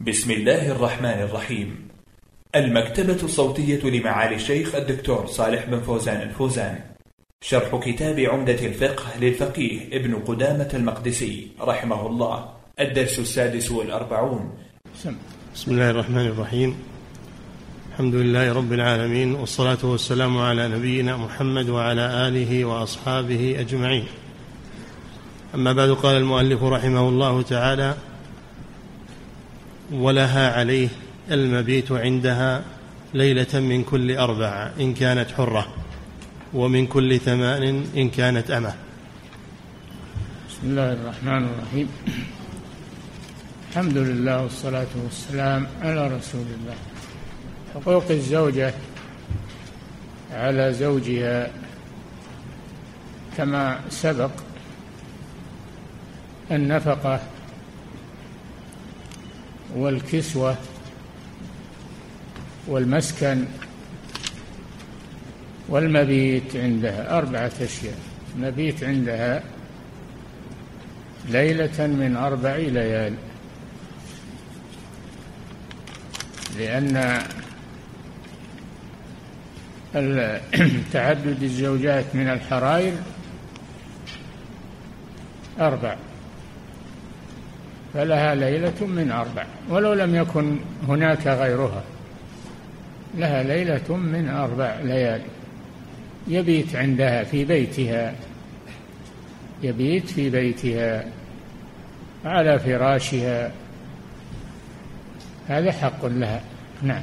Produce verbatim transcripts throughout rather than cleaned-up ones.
بسم الله الرحمن الرحيم. المكتبة الصوتية لمعالي الشيخ الدكتور صالح بن فوزان الفوزان. شرح كتاب عمدة الفقه للفقيه ابن قدامة المقدسي رحمه الله. الدرس السادس والأربعون. بسم الله الرحمن الرحيم. الحمد لله رب العالمين، والصلاة والسلام على نبينا محمد وعلى آله وأصحابه أجمعين. أما بعد، قال المؤلف رحمه الله تعالى: ولها عليه المبيت عندها ليلة من كل أربع إن كانت حرة، ومن كل ثمان إن كانت أمة. بسم الله الرحمن الرحيم. الحمد لله والصلاة والسلام على رسول الله. حقوق الزوجة على زوجها كما سبق: النفقة والكسوة والمسكن والمبيت عندها. أربعة أشياء. مبيت عندها ليلة من أربع ليال، لأن تعدد الزوجات من الحرائر أربع، فلها ليلة من أربع، ولو لم يكن هناك غيرها لها ليلة من أربع ليال. يبيت عندها في بيتها، يبيت في بيتها على فراشها، هذا حق لها. نعم.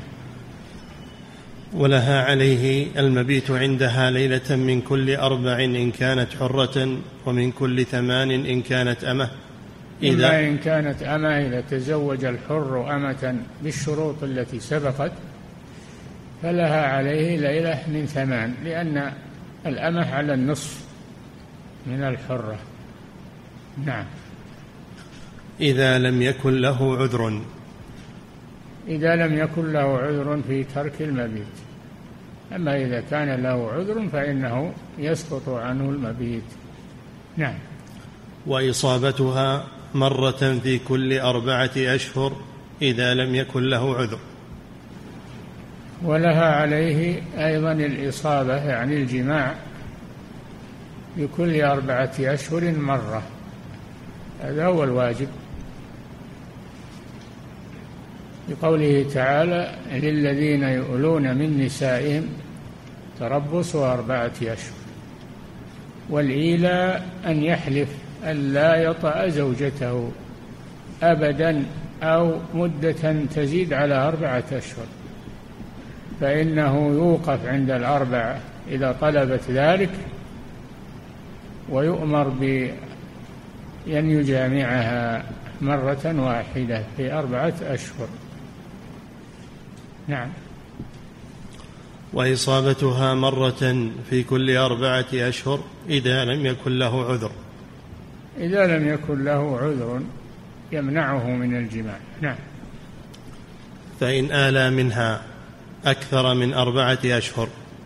ولها عليه المبيت عندها ليلة من كل أربع إن كانت حرة، ومن كل ثمان إن كانت أمة. إذا إن كانت أمة، إذا تزوج الحر أمة بالشروط التي سبقت فلها عليه ليلة من ثمان، لأن الأمة على النصف من الحرة. نعم. إذا لم يكن له عذر، إذا لم يكن له عذر في ترك المبيت. أما إذا كان له عذر فإنه يسقط عنه المبيت. نعم. وإصابتها مرة في كل أربعة أشهر إذا لم يكن له عذر. ولها عليه أيضا الإصابة، يعني الجماع، بكل أربعة أشهر مرة. هذا هو الواجب، بقوله تعالى: للذين يؤلون من نسائهم تربص أربعة أشهر. والإيلاء أن يحلف أن لا يطأ زوجته أبدا أو مدة تزيد على أربعة أشهر، فإنه يوقف عند الأربعة إذا طلبت ذلك، ويؤمر بأن يجامعها مرة واحدة في أربعة أشهر. نعم. وإصابتها مرة في كل أربعة أشهر إذا لم يكن له عذر. إذا لم يكن له عذر يمنعه من الجماع. نعم. فإن آلى منها أكثر من أربعة أشهر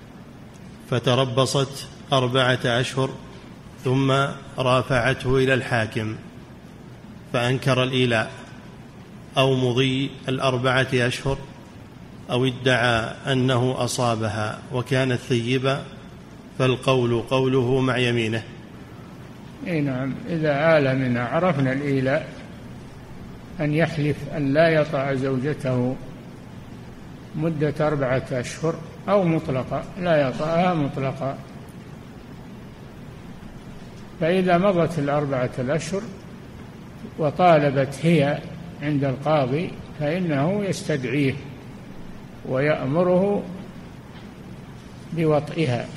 فتربصت أربعة أشهر ثم رافعته إلى الحاكم فأنكر الإيلاء أو مضي الأربعة أشهر، أو ادعى أنه أصابها وكانت ثيبة، فالقول قوله مع يمينه. إيه نعم. إذا آل منها، عرفنا الإيلاء أن يحلف أن لا يطأ زوجته مدة أربعة أشهر، أو مطلقة لا يطأها مطلقة. فإذا مضت الأربعة الأشهر وطالبت هي عند القاضي فإنه يستدعيه ويأمره بوطئها،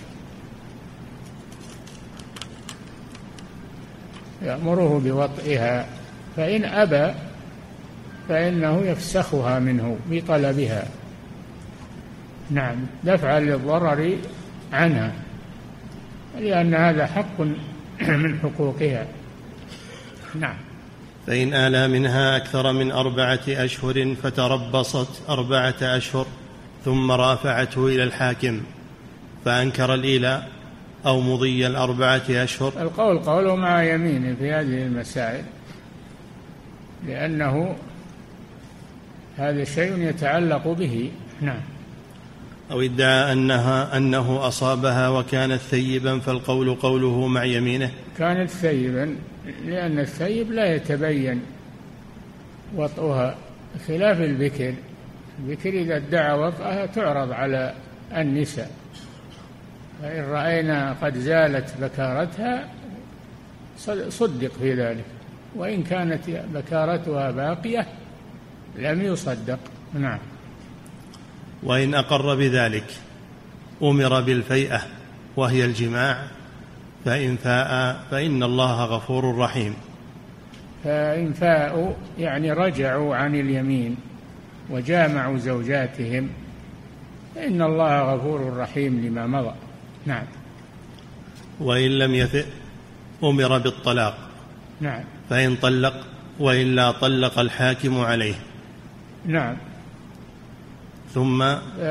يأمره بوطئها فإن أبى فإنه يفسخها منه بطلبها. نعم، دفعا للضرر عنها، لأن هذا حق من حقوقها. نعم. فإن آلى منها أكثر من أربعة أشهر فتربصت أربعة أشهر ثم رافعته إلى الحاكم فأنكر الإيلاء أو مضي الأربعة أشهر. القول قوله مع يمينه في هذه المسائل، لأنه هذا شيء يتعلق به. نعم. أو ادعى أنها أنه أصابها وكانت ثيبا فالقول قوله مع يمينه. كانت ثيبا لأن الثيب لا يتبين وطئها خلاف البكر. البكر إذا ادعى وطئها تعرض على النساء، فإن رأينا قد زالت بكارتها صدق في ذلك، وإن كانت بكارتها باقية لم يصدق. نعم. وإن أقر بذلك أمر بالفيئة وهي الجماع، فإن فاء فإن الله غفور رحيم. فإن فاءوا يعني رجعوا عن اليمين وجامعوا زوجاتهم فإن الله غفور رحيم لما مضى. نعم. وإن لم يفئ أمر بالطلاق. نعم. فإن طلق وإلا طلق الحاكم عليه. نعم. ثم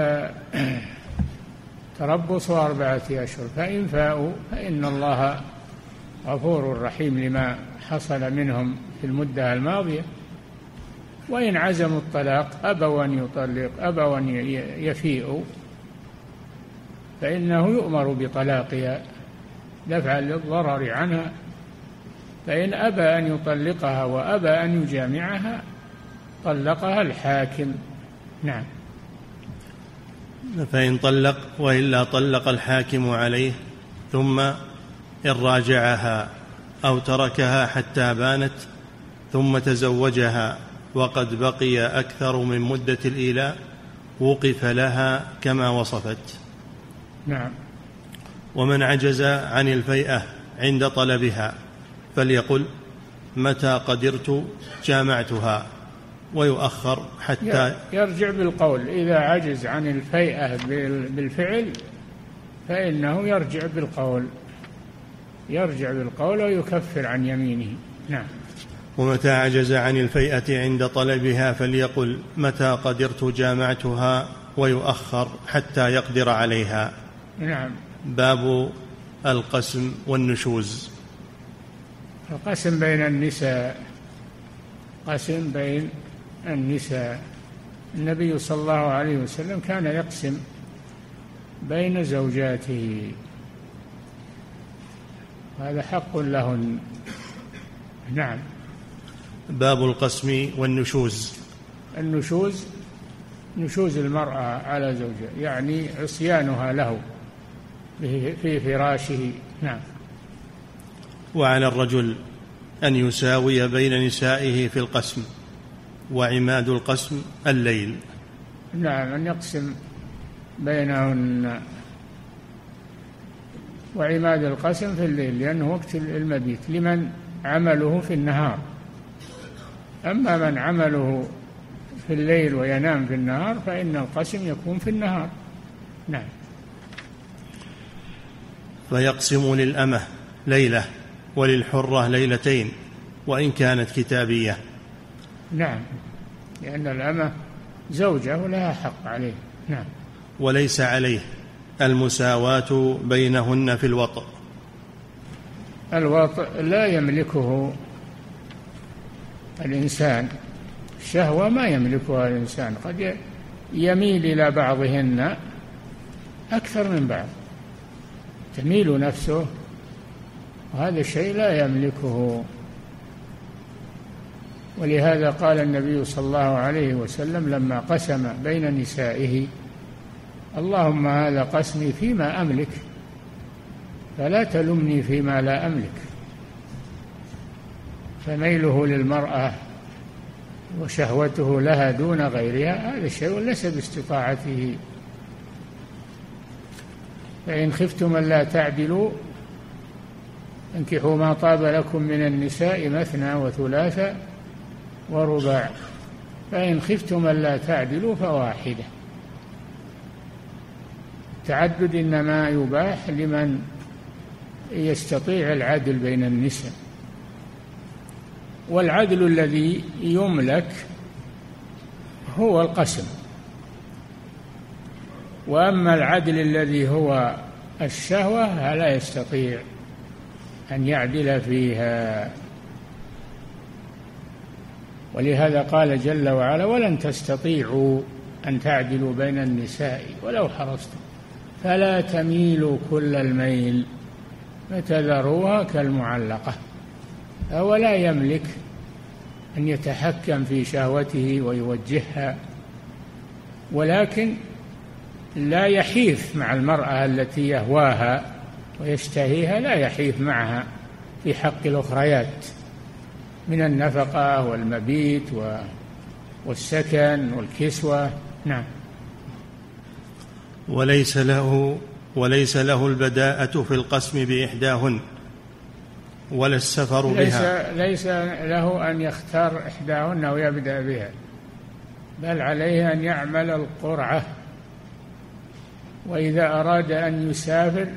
تربص أربعة أشهر، فإن فاءوا فإن الله غفور رحيم لما حصل منهم في المدة الماضية. وإن عزموا الطلاق أبوا أن يطلق أبوا أن يفيئوا فإنه يؤمر بطلاقها دفعا للضرر عنها. فإن أبى أن يطلقها وأبى أن يجامعها طلقها الحاكم. نعم. فإن طلق وإلا طلق الحاكم عليه. ثم إن راجعها أو تركها حتى بانت ثم تزوجها وقد بقي أكثر من مدة الإيلاء وقف لها كما وصفت. نعم. ومن عجز عن الفيئة عند طلبها فليقل متى قدرت جامعتها ويؤخر حتى يرجع بالقول. إذا عجز عن الفيئة بالفعل فإنه يرجع بالقول يرجع بالقول ويكفر عن يمينه. نعم. ومتى عجز عن الفيئة عند طلبها فليقل متى قدرت جامعتها ويؤخر حتى يقدر عليها. نعم. باب القسم والنشوز. القسم بين النساء. قسم بين النساء. النبي صلى الله عليه وسلم كان يقسم بين زوجاته، هذا حق لهن. نعم. باب القسم والنشوز. النشوز نشوز المرأة على زوجها، يعني عصيانها له في فراشه. نعم. وعلى الرجل أن يساوي بين نسائه في القسم، وعماد القسم الليل. نعم، أن يقسم بينهن، وعماد القسم في الليل لأنه وقت المبيت لمن عمله في النهار. أما من عمله في الليل وينام في النهار فإن القسم يكون في النهار. نعم. فيقسم للأمة ليلة وللحرة ليلتين وإن كانت كتابية. نعم، لأن الأمة زوجة ولها حق عليه. نعم. وليس عليه المساواة بينهن في الوطء. الوطء لا يملكه الإنسان، الشهوة ما يملكها الإنسان، قد يميل إلى بعضهن أكثر من بعض، تميل نفسه، وهذا الشيء لا يملكه. ولهذا قال النبي صلى الله عليه وسلم لما قسم بين نسائه: اللهم هذا قسمي فيما أملك فلا تلمني فيما لا أملك. فميله للمرأة وشهوته لها دون غيرها هذا الشيء ليس باستطاعته. فإن خفتم ألا تعدلوا انكحوا ما طاب لكم من النساء مثنى وثلاث ورباع، فإن خفتم ألا تعدلوا فواحدة. التعدد إنما يباح لمن يستطيع العدل بين النساء، والعدل الذي يملك هو القسم، وأما العدل الذي هو الشهوة لا يستطيع أن يعدل فيها. ولهذا قال جل وعلا: ولن تستطيعوا أن تعدلوا بين النساء ولو حرصتم فلا تميلوا كل الميل فتذروها كالمعلقة. ولا يملك أن يتحكم في شهوته ويوجهها، ولكن لا يحيف مع المرأة التي يهواها ويشتهيها، لا يحيف معها في حق الأخريات من النفقة والمبيت والسكن والكسوة. نعم. وليس له ليس له البداءة في القسم بإحداهن ولا السفر ليس بها. ليس له أن يختار إحداهن ويبدأ بها، بل عليه أن يعمل القرعة، وإذا أراد أن يسافر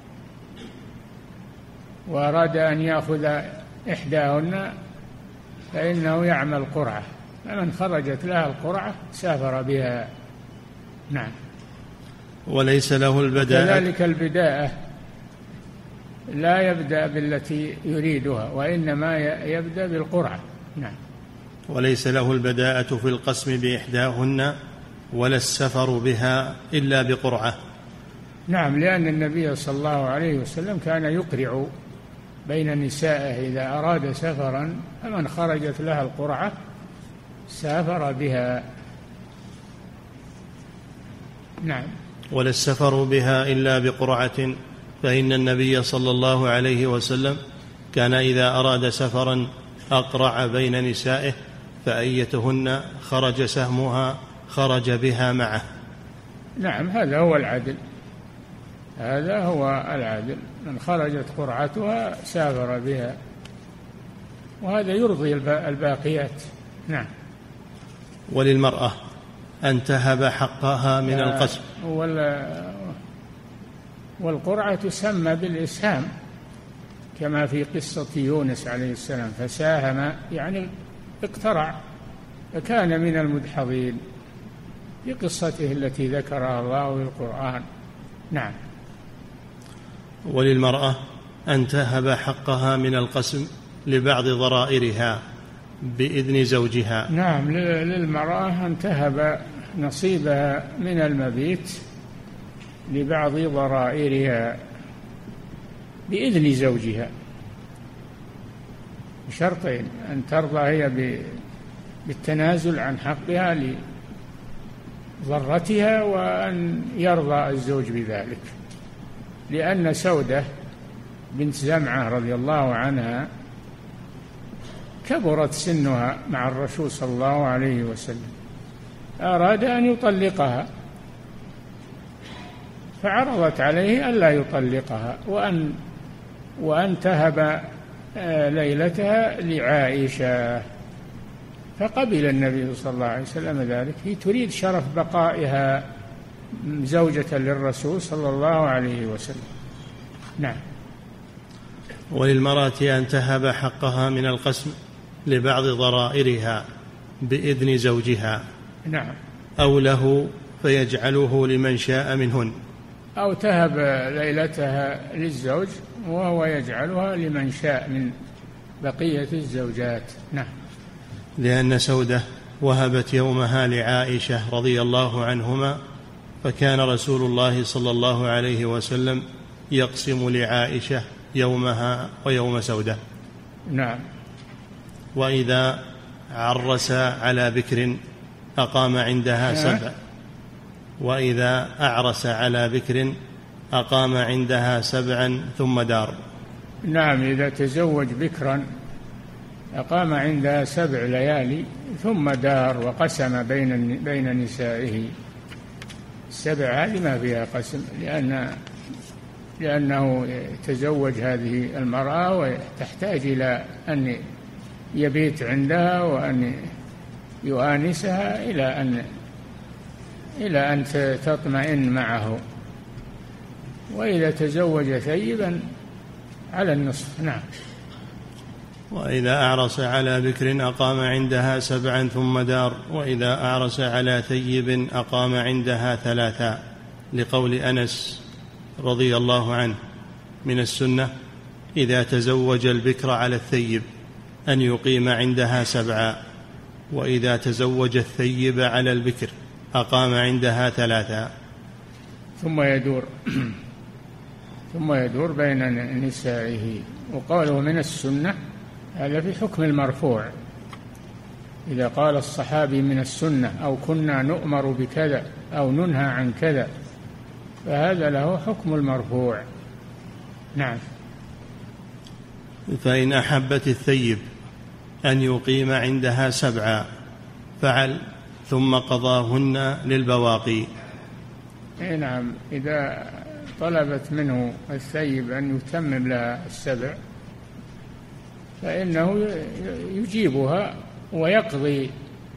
وأراد أن يأخذ إحداهن فإنه يعمل قرعة، فمن خرجت لها القرعة سافر بها. نعم. وليس له البداءة. كذلك البداءة لا يبدأ بالتي يريدها، وإنما يبدأ بالقرعة. نعم. وليس له البداءة في القسم بإحداهن ولا السفر بها إلا بقرعة. نعم، لأن النبي صلى الله عليه وسلم كان يقرع بين نسائه إذا أراد سفرا، فمن خرجت لها القرعة سافر بها. نعم. ولا السفر بها إلا بقرعة، فإن النبي صلى الله عليه وسلم كان إذا أراد سفرا أقرع بين نسائه، فأيتهن خرج سهمها خرج بها معه. نعم، هذا هو العدل، هذا هو العدل، من خرجت قرعتها سافر بها، وهذا يرضي الباقيات. نعم. وللمرأة أن تهب حقها من القسم. والقرعة تسمى بالإسهام، كما في قصة يونس عليه السلام، فساهم يعني اقترع فكان من المدحضين في قصته التي ذكرها الله في القرآن. نعم. وللمرأة أن تهب حقها من القسم لبعض ضرائرها بإذن زوجها. نعم، للمرأة أن تهب نصيبها من المبيت لبعض ضرائرها بإذن زوجها، بشرطين: أن ترضى هي بالتنازل عن حقها لضرتها، وأن يرضى الزوج بذلك. لأن سودة بنت زمعة رضي الله عنها كبرت سنها مع الرسول صلى الله عليه وسلم، أراد أن يطلقها، فعرضت عليه ألا يطلقها، وأن وأن تهب ليلتها لعائشة، فقبل النبي صلى الله عليه وسلم ذلك. هي تريد شرف بقائها زوجة للرسول صلى الله عليه وسلم. نعم. وللمرأة أن تهب حقها من القسم لبعض ضرائرها بإذن زوجها. نعم. أو له فيجعله لمن شاء منهن، أو تهب ليلتها للزوج وهو يجعلها لمن شاء من بقية الزوجات. نعم. لأن سودة وهبت يومها لعائشة رضي الله عنهما، فكان رسول الله صلى الله عليه وسلم يقسم لعائشة يومها ويوم سودة. نعم. وإذا عرس على بكر أقام عندها سبع وإذا أعرس على بكر أقام عندها سبعا ثم دار. نعم، إذا تزوج بكرا أقام عندها سبع ليالي ثم دار، وقسم بين بين نسائه. السبع هذه ما فيها قسم، لأن لأنه تزوج هذه المرأة وتحتاج إلى أن يبيت عندها وأن يؤانسها إلى أن إلى أن تطمئن معه. وإذا تزوج ثيبا على النصف. نعم. وإذا أعرس على بكر أقام عندها سبعا ثم دار، وإذا أعرس على ثيب أقام عندها ثلاثا، لقول أنس رضي الله عنه: من السنة إذا تزوج البكر على الثيب أن يقيم عندها سبعا، وإذا تزوج الثيب على البكر أقام عندها ثلاثا ثم يدور ثم يدور بين نسائه. وقوله من السنة هذا في حكم المرفوع، إذا قال الصحابي من السنة أو كنا نؤمر بكذا أو ننهى عن كذا فهذا له حكم المرفوع. نعم. فإن أحبت الثيب أن يقيم عندها سبعا فعل ثم قضاهن للبواقي. نعم، إذا طلبت منه الثيب أن يتمم لها السبع فإنه يجيبها ويقضي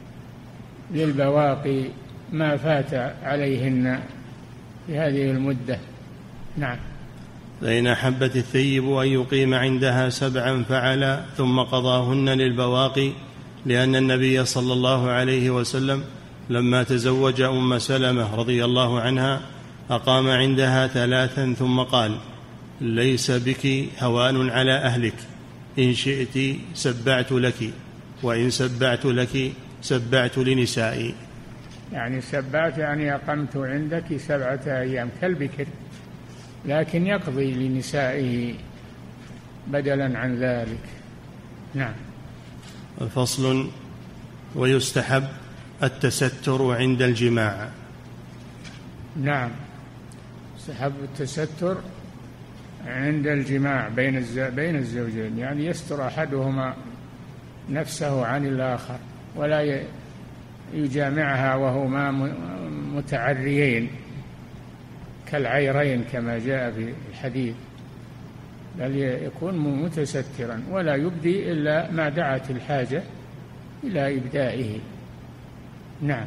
للبواقي ما فات عليهن في هذه المدة. نعم. فإن أحبت الثيب أن يقيم عندها سبعا فعل ثم قضاهن للبواقي، لأن النبي صلى الله عليه وسلم لما تزوج أم سلمة رضي الله عنها أقام عندها ثلاثا ثم قال: ليس بك هوان على أهلك، إن شئت سبعت لك، وإن سبعت لك سبعت لنسائي. يعني سبعت يعني أقمت عندك سبعة أيام كالبكر، لكن يقضي لنسائه بدلا عن ذلك. نعم. فصل: ويستحب التستر عند الجماع. نعم، يستحب التستر عند الجماع بين بين الزوجين، يعني يستر أحدهما نفسه عن الآخر ولا يجامعها وهما متعريين كالعيرين كما جاء في الحديث، بل يكون متسترا ولا يبدي إلا ما دعت الحاجة إلى إبدائه. نعم.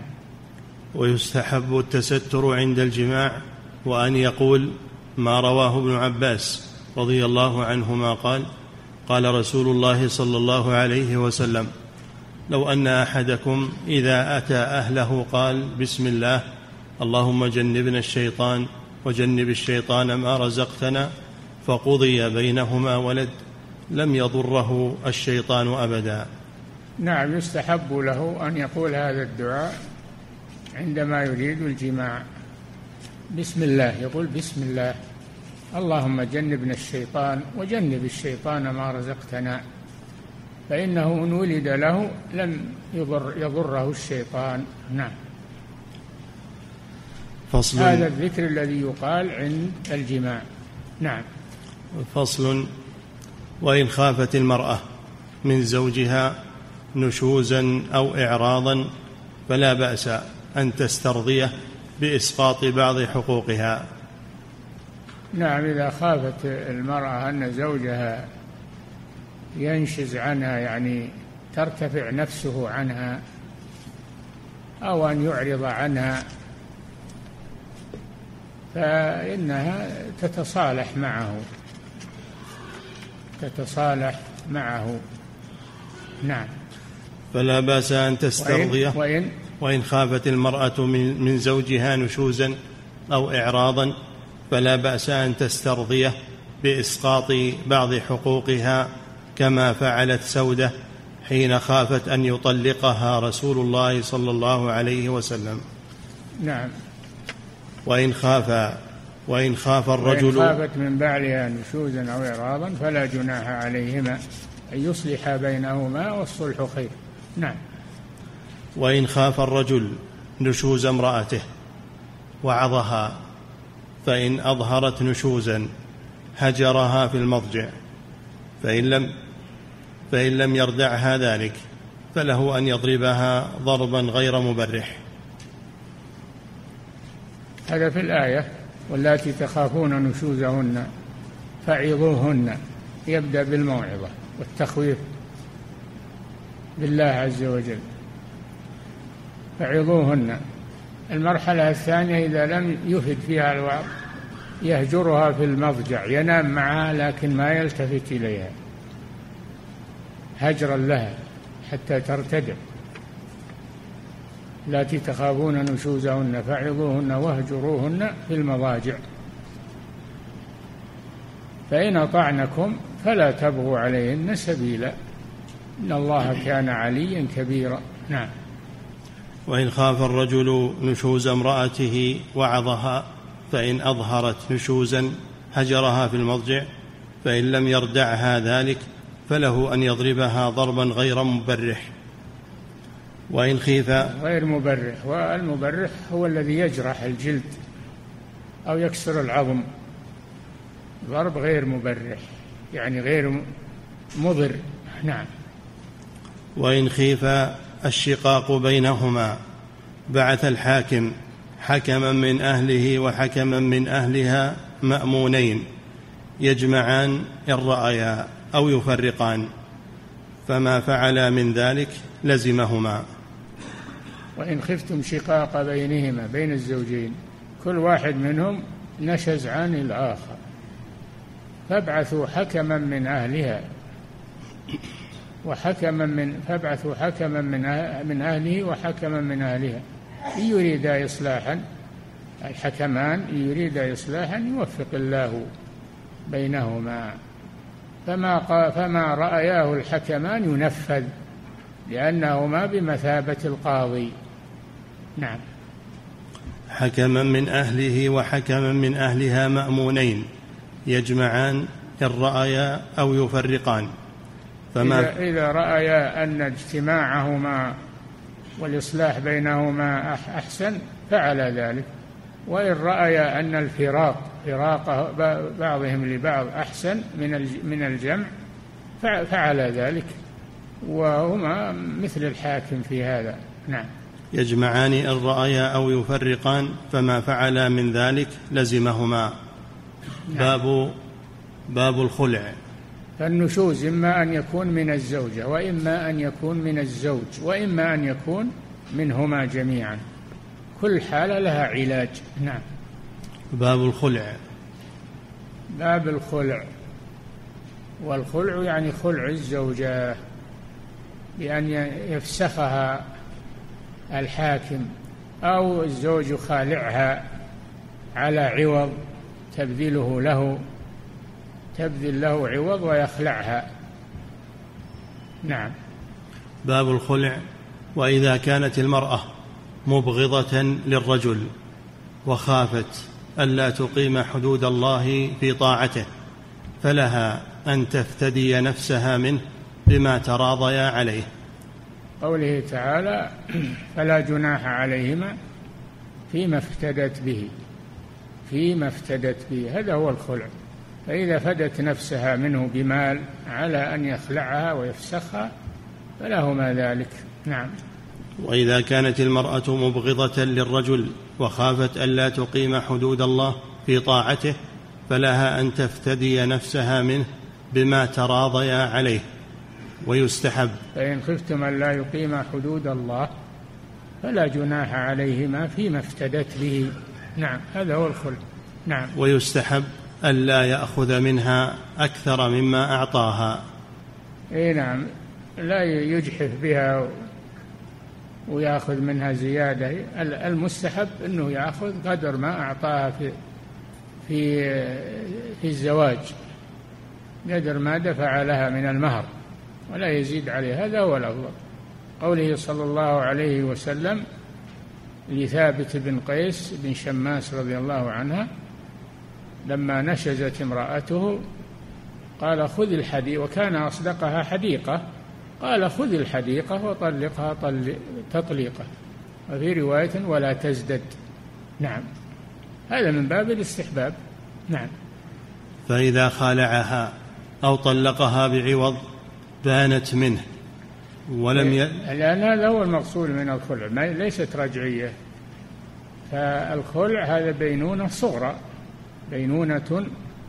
ويستحب التستر عند الجماع، وأن يقول ما رواه ابن عباس رضي الله عنهما قال: قال رسول الله صلى الله عليه وسلم: لو أن أحدكم إذا أتى أهله قال: بسم الله، اللهم جنبنا الشيطان وجنب الشيطان ما رزقتنا، فقضي بينهما ولد، لم يضره الشيطان أبدا. نعم، يستحب له أن يقول هذا الدعاء عندما يريد الجماع: بسم الله، يقول بسم الله، اللهم جنبنا الشيطان وجنب الشيطان ما رزقتنا، فإنه إن ولد له لم يضر يضره الشيطان. نعم. فصل: هذا الذكر الذي يقال عند الجماع. نعم. فصل: وإن خافت المرأة من زوجها نشوزا أو إعراضا فلا بأس أن تسترضيه بإسقاط بعض حقوقها. نعم، إذا خافت المرأة أن زوجها ينشز عنها، يعني ترتفع نفسه عنها، أو أن يعرض عنها، فإنها تتصالح معه تتصالح معه. نعم. فلا بأس أن تسترضيه. وإن, وإن, وإن خافت المرأة من, من زوجها نشوزا أو إعراضا فلا بأس أن تسترضيه بإسقاط بعض حقوقها، كما فعلت سودة حين خافت أن يطلقها رسول الله صلى الله عليه وسلم. نعم. وإن خاف وإن خاف الرجل وإن خافت من بعلها نشوزا أو إعراضا فلا جناح عليهما أن يصلح بينهما، والصلح خير. نعم. وإن خاف الرجل نشوز امرأته وعظها، فإن أظهرت نشوزا هجرها في المضجع، فإن لم فإن لم يردعها ذلك فله أن يضربها ضربا غير مبرح. هذا في الآية: واللاتي تخافون نشوزهن فعظوهن، يبدأ بالموعظة والتخويف بالله عز وجل، فعظوهن. المرحلة الثانية إذا لم يفد فيها الوعظ يهجرها في المضجع، ينام معها لكن ما يلتفت إليها هجرا لها حتى ترتدع. التي تخافون نشوزهن فعظوهن واهجروهن في المضاجع، فإن أطعنكم فلا تبغوا عليهن سبيلا، إن الله كان عليا كبيرا. نعم. وإن خاف الرجل نشوز امرأته وعظها، فإن أظهرت نشوزا هجرها في المضجع، فإن لم يردعها ذلك فله أن يضربها ضربا غير مبرح. وإن خيف غير مبرح، والمبرح هو الذي يجرح الجلد أو يكسر العظم، ضرب غير مبرح يعني غير مضر. نعم. وإن خيف الشقاق بينهما بعث الحاكم حكما من أهله وحكما من أهلها مأمونين يجمعان إن رأيا أو يفرقان، فما فعلا من ذلك لزمهما. وإن خفتم شقاق بينهما، بين الزوجين كل واحد منهم نشز عن الآخر، فابعثوا حكما من أهلها وحكما من فابعثوا حكما من من أهله وحكما من أهلها إن يريدا إصلاحا، الحكمان إن يريدا إصلاحا يوفق الله بينهما. فما فما رأياه الحكمان ينفذ، لأنهما بمثابة القاضي. نعم. حكما من أهله وحكما من أهلها مأمونين يجمعان إن رأيا أو يفرقان، فما إذا, إذا رأيا أن اجتماعهما والإصلاح بينهما أحسن فعل ذلك، وإن رأيا أن الفراق فراق بعضهم لبعض أحسن من الجمع فعل ذلك، وهما مثل الحاكم في هذا. نعم. يجمعان إن رأيا أو يفرقان، فما فعلا من ذلك لزمهما. نعم. باب باب الخلع. فالنشوز إما أن يكون من الزوجة وإما أن يكون من الزوج وإما أن يكون منهما جميعا، كل حالة لها علاج. نعم. باب الخلع. باب الخلع، والخلع يعني خلع الزوجة بأن يفسخها الحاكم أو الزوج يخالعها على عوض تبذله له تبذل له عوض ويخلعها. نعم. باب الخلع. وإذا كانت المرأة مبغضة للرجل وخافت ألا تقيم حدود الله في طاعته، فلها أن تفتدي نفسها منه بما تراضيا عليه. قوله تعالى: فلا جناح عليهما فيما افتدت به، فيما افتدت به، هذا هو الخلع. فإذا فدت نفسها منه بمال على أن يخلعها ويفسخها فلهما ذلك. نعم. وإذا كانت المرأة مبغضة للرجل وخافت ألا تقيم حدود الله في طاعته، فلها أن تفتدي نفسها منه بما تراضيا عليه. ويستحب: فإن خفتم ألا يقيم حدود الله فلا جناح عليهما فيما افتدت به. نعم، هذا هو الخلع. نعم. ويستحب ألا يأخذ منها أكثر مما أعطاها. إيه نعم، لا يجحف بها ويأخذ منها زيادة. المستحب أنه يأخذ قدر ما أعطاها في في في الزواج، قدر ما دفع لها من المهر ولا يزيد عليه، هذا هو الأفضل. قوله صلى الله عليه وسلم لثابت بن قيس بن شماس رضي الله عنها لما نشزت امرأته قال: خذ الحديقة، وكان أصدقها حديقة، قال: خذ الحديقة وطلقها تطليقة، وفي رواية: ولا تزدد. نعم، هذا من باب الاستحباب. نعم. فإذا خالعها أو طلقها بعوض بانت منه ولم ي... لأن هذا هو المقصود من الخلع، ما ليست رجعية. فالخلع هذا بينونة صغرى، بينونة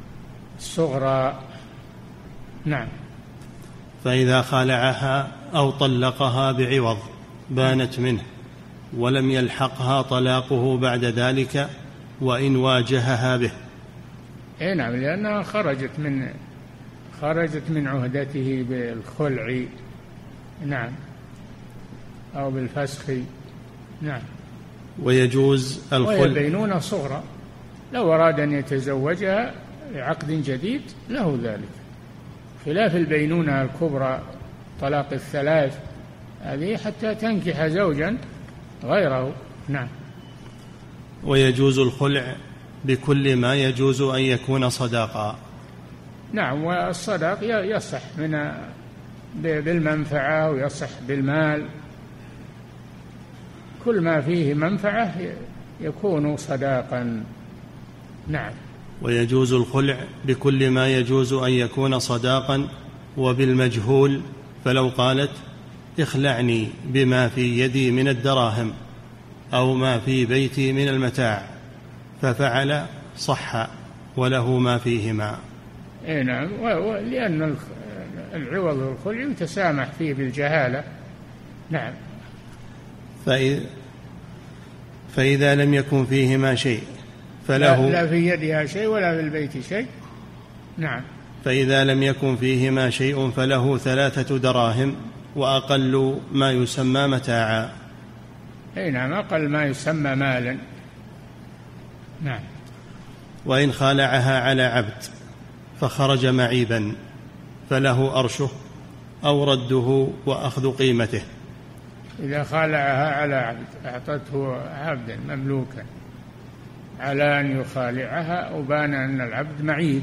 صغرى. نعم. فإذا خالعها أو طلقها بعوض بانت منه ولم يلحقها طلاقه بعد ذلك وإن واجهها به. إيه نعم، لأنها خرجت من خرجت من عهدته بالخلع. نعم، أو بالفسخ. نعم. ويجوز الخلع. وهي بينونة صغرى، لو أراد أن يتزوجها بعقد جديد له ذلك، خلاف البينونة الكبرى طلاق الثلاث، هذه حتى تنكح زوجا غيره. نعم. ويجوز الخلع بكل ما يجوز أن يكون صداقا. نعم، والصداق يصح من بالمنفعة ويصح بالمال، كل ما فيه منفعة يكون صداقا. نعم. ويجوز الخلع بكل ما يجوز أن يكون صداقا وبالمجهول، فلو قالت اخلعني بما في يدي من الدراهم أو ما في بيتي من المتاع ففعل صح وله ما فيهما. اي نعم، لأن العوض والخلع يتسامح فيه بالجهالة. نعم. فإذا لم يكن فيهما شيء فله، لا في يدها شيء ولا في البيت شيء. نعم. فإذا لم يكن فيهما شيء فله ثلاثة دراهم وأقل ما يسمى متاعا. أي نعم، أقل ما يسمى مالا. نعم. وإن خالعها على عبد فخرج معيبا فله أرشه أو رده وأخذ قيمته. إذا خالعها على عبد، أعطته عبدا مملوكا على أن يخالعها وبان أن العبد معيب،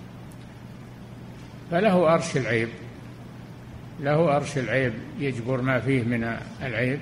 فله أرش العيب، له أرش العيب يجبر ما فيه من العيب،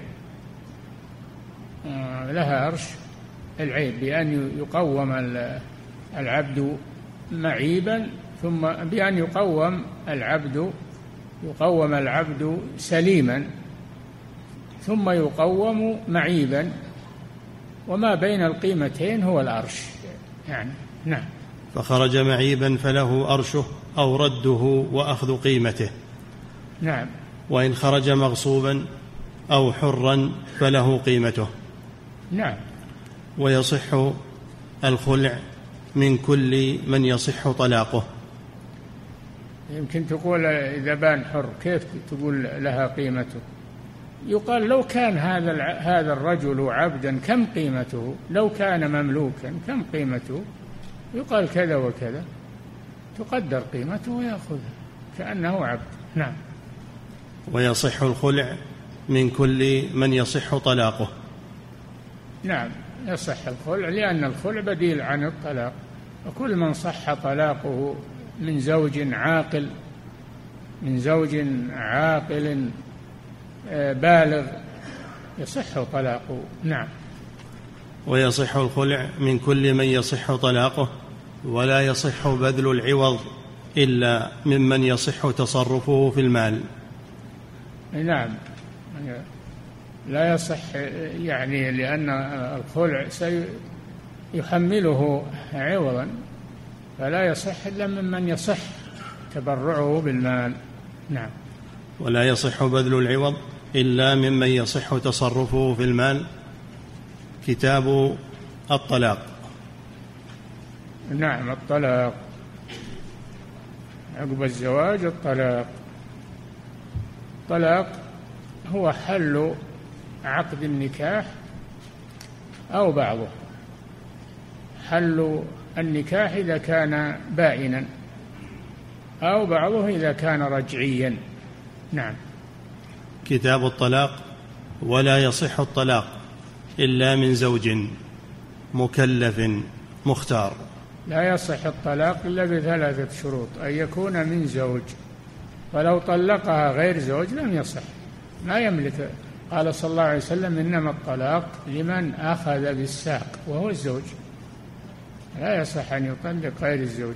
لها أرش العيب بأن يقوم العبد معيبا، ثم بأن يقوم العبد يقوم العبد سليما ثم يقوم معيبا، وما بين القيمتين هو الأرش يعني. نعم. فخرج معيبا فله أرشه أو رده وأخذ قيمته. نعم. وإن خرج مغصوبا أو حرا فله قيمته. نعم. ويصح الخلع من كل من يصح طلاقه. يمكن تقول إذا بان حر كيف تقول لها قيمته؟ يقال لو كان هذا هذا الرجل عبدا كم قيمته، لو كان مملوكا كم قيمته، يقال كذا وكذا، تقدر قيمته ويأخذها كأنه عبد. نعم. ويصح الخلع من كل من يصح طلاقه. نعم، يصح الخلع لأن الخلع بديل عن الطلاق، وكل من صح طلاقه من زوج عاقل من زوج عاقل بالغ يصح طلاقه. نعم. ويصح الخلع من كل من يصح طلاقه، ولا يصح بذل العوض إلا ممن يصح تصرفه في المال. نعم، لا يصح يعني لأن الخلع سيحمله عوضا، فلا يصح إلا ممن يصح تبرعه بالمال. نعم. ولا يصح بذل العوض إلا ممن يصح تصرفه في المال. كتاب الطلاق. نعم. الطلاق عقب الزواج، الطلاق الطلاق هو حل عقد النكاح أو بعضه، حل النكاح إذا كان بائنا أو بعضه إذا كان رجعيا. نعم. كتاب الطلاق. ولا يصح الطلاق إلا من زوج مكلف مختار. لا يصح الطلاق إلا بثلاثة شروط: أن يكون من زوج، ولو طلقها غير زوج لم يصح، لا يملك. قال صلى الله عليه وسلم: إنما الطلاق لمن أخذ بالساق وهو الزوج. لا يصح أن يطلق غير الزوج،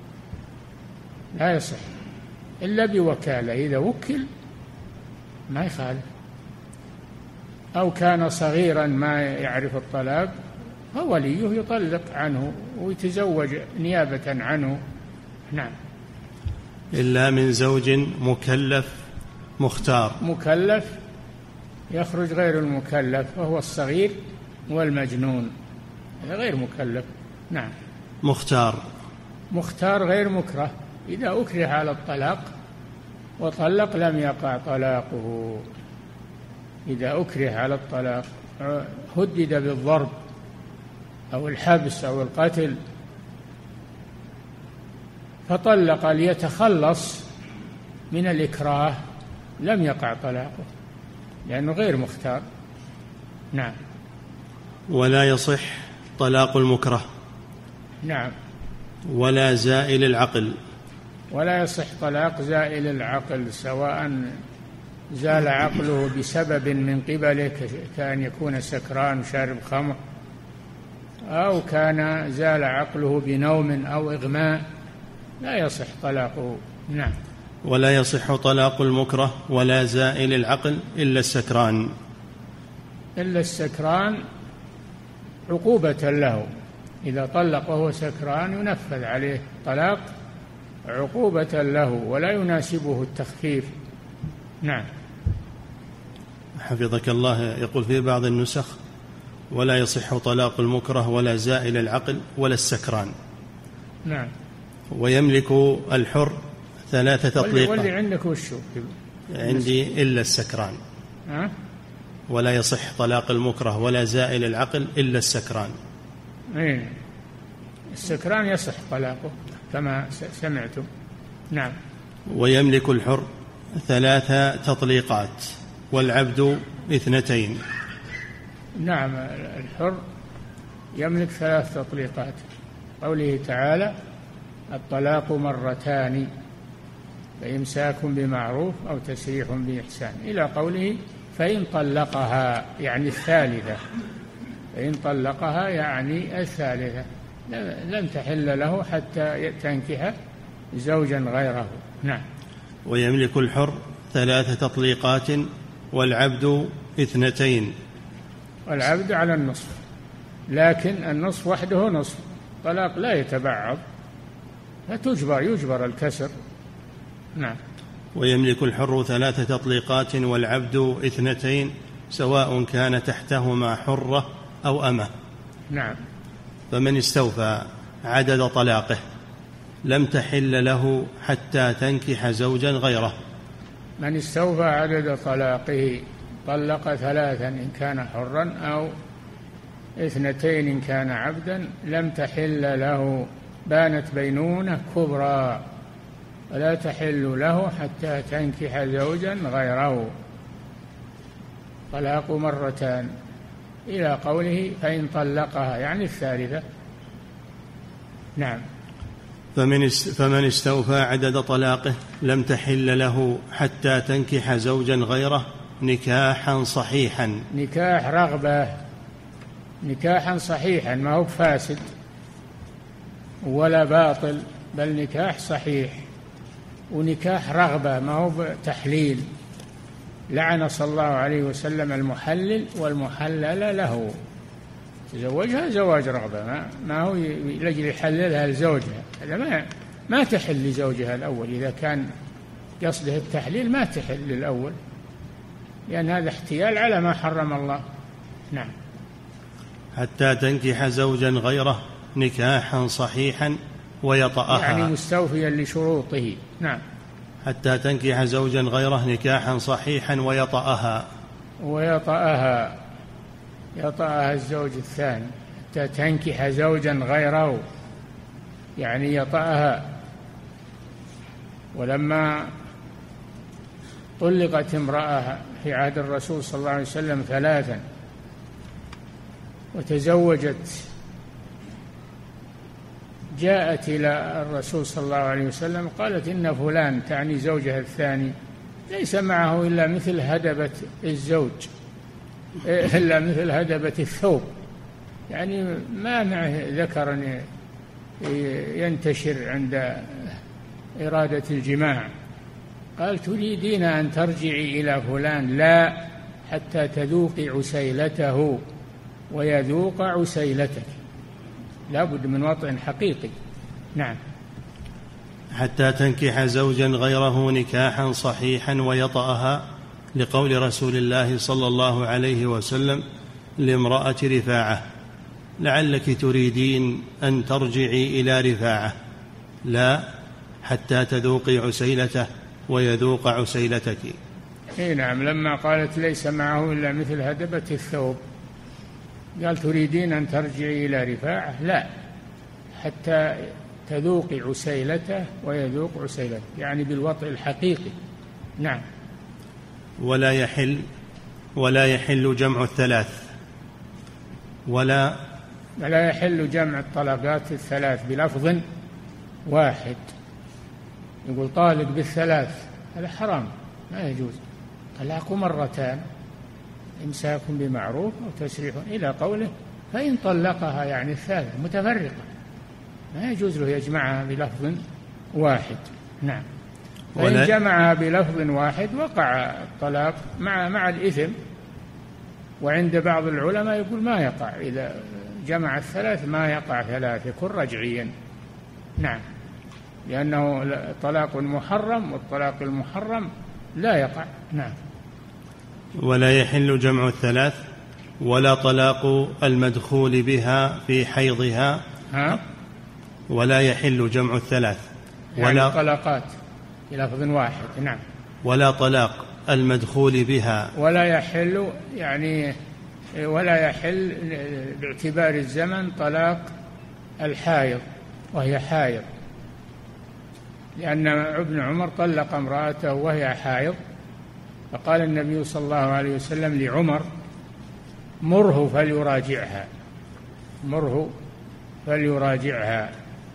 لا يصح إلا بوكالة، إذا وكل ما يخالف، أو كان صغيرا ما يعرف الطلاق فوليه يطلق عنه ويتزوج نيابة عنه. نعم. إلا من زوج مكلف مختار. مكلف يخرج غير المكلف، وهو الصغير والمجنون، هذا غير مكلف. نعم. مختار. مختار غير مكره، إذا أكره على الطلاق وطلق لم يقع طلاقه. إذا أكره على الطلاق هدد بالضرب أو الحبس أو القتل فطلق ليتخلص من الإكراه لم يقع طلاقه. لأنه غير مختار. نعم. ولا يصح طلاق المكره. نعم. ولا زائل العقل. ولا يصح طلاق زائل العقل، سواء زال عقله بسبب من قبله كأن يكون سكران شارب خمر، أو كان زال عقله بنوم أو إغماء، لا يصح طلاقه. نعم. ولا يصح طلاق المكره ولا زائل العقل إلا السكران. إلا السكران عقوبة له، إذا طلق وهو سكران ينفذ عليه طلاق عقوبة له ولا يناسبه التخفيف. نعم. حفظك الله، يقول في بعض النسخ: ولا يصح طلاق المكره ولا زائل العقل ولا السكران. نعم. ويملك الحر ثلاثة تطليقات. واللي عندك وشو؟ عندي إلا السكران. أه؟ ولا يصح طلاق المكره ولا زائل العقل إلا السكران. إيه. السكران يصح طلاقه كما سمعتم. نعم. ويملك الحر ثلاث تطليقات والعبد اثنتين. نعم، الحر يملك ثلاث تطليقات، قوله تعالى: الطلاق مرتان فإمساك بمعروف أو تسريح بإحسان، إلى قوله: فإن طلقها، يعني الثالثة. فإن طلقها يعني الثالثة لم تحل له حتى تنكح زوجا غيره. نعم. ويملك الحر ثلاث تطليقات والعبد اثنتين. والعبد على النصف، لكن النصف وحده نصف، طلاق لا يتبعض، فتجبر يجبر الكسر. نعم. ويملك الحر ثلاث تطليقات والعبد اثنتين، سواء كان تحتهما حرة أو أمة. نعم. فمن استوفى عدد طلاقه لم تحل له حتى تنكح زوجا غيره. من استوفى عدد طلاقه، طلق ثلاثا إن كان حرا أو اثنتين إن كان عبدا، لم تحل له، بانت بينونة كبرى، ولا تحل له حتى تنكح زوجا غيره. طلاق مرتان، إلى قوله: فإن طلقها، يعني الثالثة. نعم. فمن فمن استوفى عدد طلاقه لم تحل له حتى تنكح زوجا غيره نكاحا صحيحا. نكاح رغبة، نكاحا صحيحا، ما هو فاسد ولا باطل، بل نكاح صحيح، ونكاح رغبة، ما هو تحليل. لعن صلى الله عليه وسلم المحلل والمحلل له. تزوجها زواج رغبة، ما, ما هو لجل يحللها لزوجها، هذا ما ما تحل لزوجها الأول. إذا كان قصده التحليل ما تحل للأول، لأن هذا احتيال على ما حرم الله. نعم. حتى تنكح زوجا غيره نكاحا صحيحا ويطأها، يعني مستوفيا لشروطه. نعم. حتى تنكح زوجا غيره نكاحا صحيحا ويطأها. ويطأها، يطأها الزوج الثاني، حتى تنكح زوجا غيره، يعني يطأها. ولما طلقت امرأة في عهد الرسول صلى الله عليه وسلم ثلاثا وتزوجت، جاءت إلى الرسول صلى الله عليه وسلم قالت: إن فلان، تعني زوجها الثاني، ليس معه إلا مثل هدبة الزوج، إلا مثل هدبة الثوب، يعني ما معه ذكر ينتشر عند إرادة الجماع. قال: تريدين أن ترجعي إلى فلان؟ لا، حتى تذوقي عسيلته ويذوق عسيلتك، لا بد من وطئ حقيقي. نعم. حتى تنكح زوجا غيره نكاحا صحيحا ويطأها، لقول رسول الله صلى الله عليه وسلم لامرأة رفاعة: لعلك تريدين أن ترجعي إلى رفاعة، لا، حتى تذوقي عسيلته ويذوق عسيلتك. اي نعم. لما قالت ليس معه إلا مثل هدبة الثوب، قال: تريدين أن ترجعي إلى رفاعة؟ لا، حتى تذوقي عسيلته ويذوق عسيلته، يعني بالوطء الحقيقي. نعم. ولا يحل ولا يحل جمع الثلاث ولا ولا يحل جمع الطلقات الثلاث بلفظ واحد. يقول طالق بالثلاث، هذا حرام، ما يجوز. طلاق مرتان، إمساك بمعروف أو تسريح، إلى قوله فإن طلقها، يعني الثالث متفرقة، ما يجوز له يجمعها بلفظ واحد. نعم. فإن جمعها بلفظ واحد وقع الطلاق مع مع الإثم. وعند بعض العلماء يقول ما يقع، إذا جمع الثلاث ما يقع ثلاث، يكون رجعيا. نعم، لأنه طلاق محرم، والطلاق المحرم لا يقع. نعم. ولا يحل جمع الثلاث ولا طلاق المدخول بها في حيضها. ها؟ ولا يحل جمع الثلاث ولا يعني طلاقات بلفظ واحد. نعم. ولا طلاق المدخول بها، ولا يحل يعني ولا يحل باعتبار الزمن طلاق الحائض وهي حائض، لأن ابن عمر طلق امرأته وهي حائض، فقال النبي صلى الله عليه وسلم لعمر: مره فليراجعها، مره فليراجعها.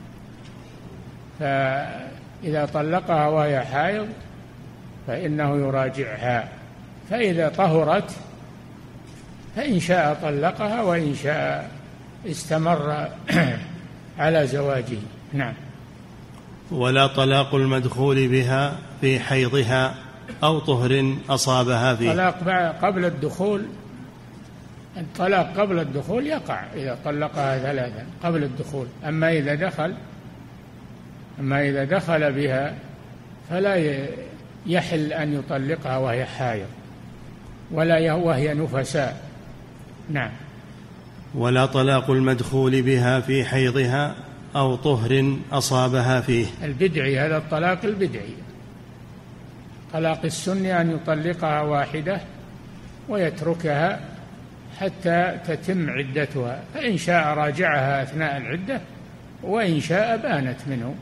فإذا طلقها وهي حائض فإنه يراجعها، فإذا طهرت فإن شاء طلقها وإن شاء استمر على زواجه. نعم. ولا طلاق المدخول بها في حيضها أو طهر أصابها فيه. طلاق قبل الدخول، الطلاق قبل الدخول يقع إذا طلقها ثلاثا قبل الدخول. أما إذا دخل أما إذا دخل بها فلا يحل أن يطلقها وهي حائض ولا وهي نفساء. نعم. ولا طلاق المدخول بها في حيضها أو طهر أصابها فيه. البدعي، هذا الطلاق البدعي. طلاق السنة أن يطلقها واحدة ويتركها حتى تتم عدتها، فإن شاء راجعها أثناء العدة وإن شاء بانت منه.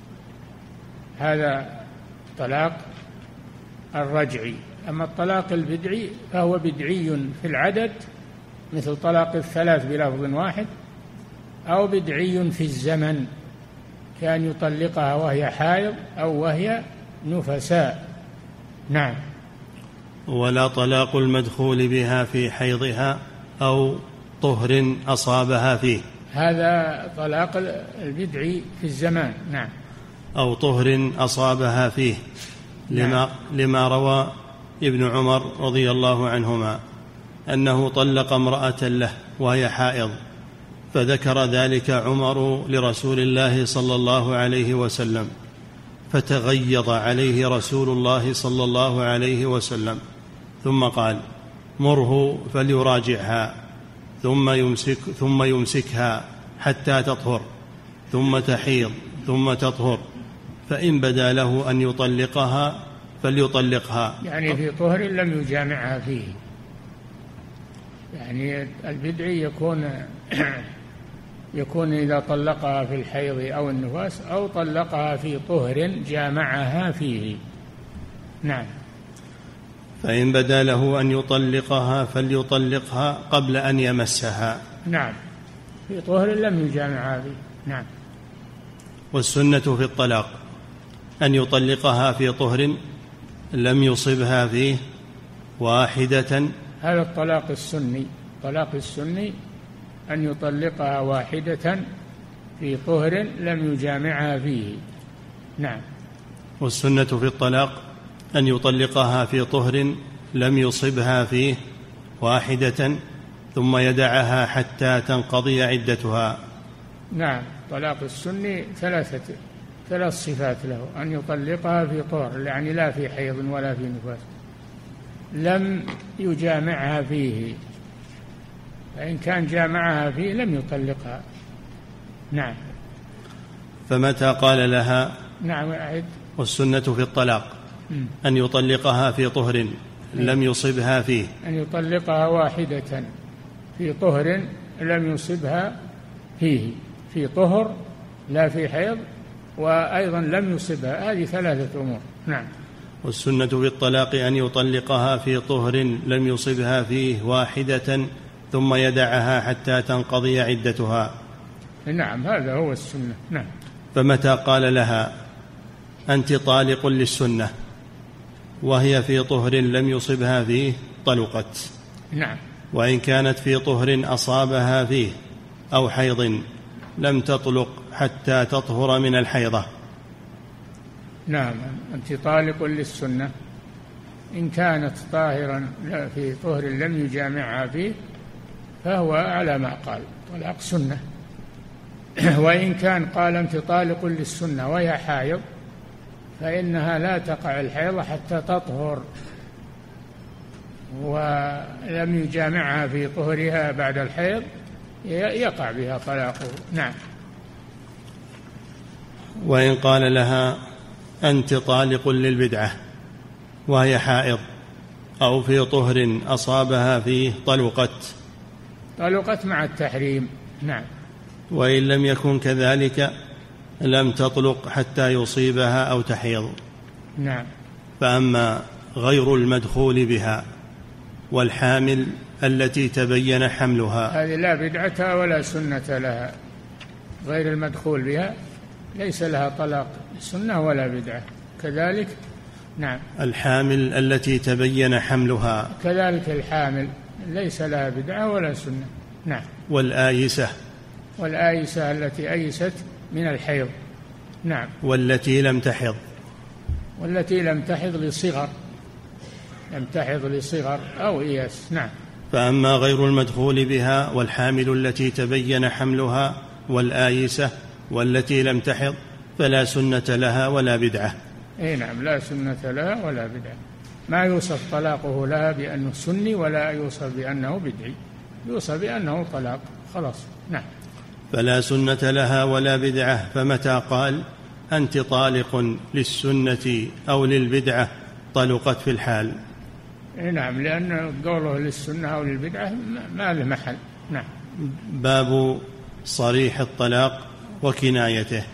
هذا طلاق الرجعي. أما الطلاق البدعي فهو بدعي في العدد، مثل طلاق الثلاث بلفظ واحد، أو بدعي في الزمن كأن يطلقها وهي حائض أو وهي نفساء. نعم. ولا طلاق المدخول بها في حيضها أو طهر أصابها فيه. هذا طلاق البدعي في الزمان. نعم. أو طهر أصابها فيه. لما, نعم. لما روى ابن عمر رضي الله عنهما أنه طلق امرأة له وهي حائض، فذكر ذلك عمر لرسول الله صلى الله عليه وسلم، فتغيظ عليه رسول الله صلى الله عليه وسلم، ثم قال: مره فليراجعها، ثم يمسك ثم يمسكها حتى تطهر، ثم تحيض، ثم تطهر، فإن بدا له أن يطلقها فليطلقها. يعني في طهر لم يجامعها فيه. يعني البدعي يكون يكون إذا طلقها في الحيض أو النفاس، أو طلقها في طهر جامعها فيه. نعم. فإن بدا له أن يطلقها فليطلقها قبل أن يمسها. نعم، في طهر لم يجامعها فيه. نعم. والسنة في الطلاق أن يطلقها في طهر لم يصبها فيه واحدة. هذا الطلاق السني. طلاق السني أن يطلقها واحدة في طهر لم يجامعها فيه. نعم. والسنة في الطلاق أن يطلقها في طهر لم يصبها فيه واحدة، ثم يدعها حتى تنقضي عدتها. نعم. طلاق السني ثلاثة ثلاث صفات له: أن يطلقها في طهر، يعني لا في حيض ولا في نفاس، لم يجامعها فيه، فإن كان جامعها فيه لم يطلقها. نعم. فمتى قال لها. نعم. أعد. والسنة في الطلاق أن يطلقها في طهر لم يصبها فيه. أن يطلقها واحدة في طهر لم يصبها فيه، في طهر لا في حيض، وأيضا لم يصبها. هذه ثلاثة أمور. نعم. والسنة بالطلاق أن يطلقها في طهر لم يصبها فيه واحدة ثم يدعها حتى تنقضي عدتها. نعم هذا هو السنة. نعم. فمتى قال لها أنت طالق للسنة وهي في طهر لم يصبها فيه طلقت. نعم. وإن كانت في طهر أصابها فيه أو حيض لم تطلق حتى تطهر من الحيضة. نعم أنت طالق للسنة إن كانت طاهرا في طهر لم يجامعها فيه فهو على ما قال طلاق سنة. وإن كان قال أنت طالق للسنة وهي حائض فإنها لا تقع الحيض حتى تطهر، ولم يجامعها في طهرها بعد الحيض يقع بها طلاقه. نعم. وإن قال لها أنت طالق للبدعة وهي حائض أو في طهر أصابها فيه طلقت. طلقت مع التحريم. نعم. وإن لم يكن كذلك لم تطلق حتى يصيبها أو تحيض. نعم. فأما غير المدخول بها والحامل التي تبين حملها، هذه لا بدعة ولا سنة لها. غير المدخول بها ليس لها طلاق سنة ولا بدعة كذلك. نعم. الحامل التي تبين حملها كذلك الحامل ليس لها بدعة ولا سنة. نعم. والآيسة والآيسة التي أيست من الحيض. نعم. والتي لم تحض والتي لم تحض لصغر لم تحض لصغر أو إياس. نعم. فأما غير المدخول بها والحامل التي تبين حملها والآيسة والتي لم تحض فلا سنة لها ولا بدعة. أي نعم لا سنة لها ولا بدعة. ما يوصف طلاقه لها بأنه سني ولا يوصف بأنه بدعي، يوصف بأنه طلاق خلاص. نعم. فلا سنة لها ولا بدعة. فمتى قال أنت طالق للسنة أو للبدعة طلقت في الحال. نعم لأن قوله للسنة أو للبدعة ما له محل. نعم. باب صريح الطلاق وكنايته.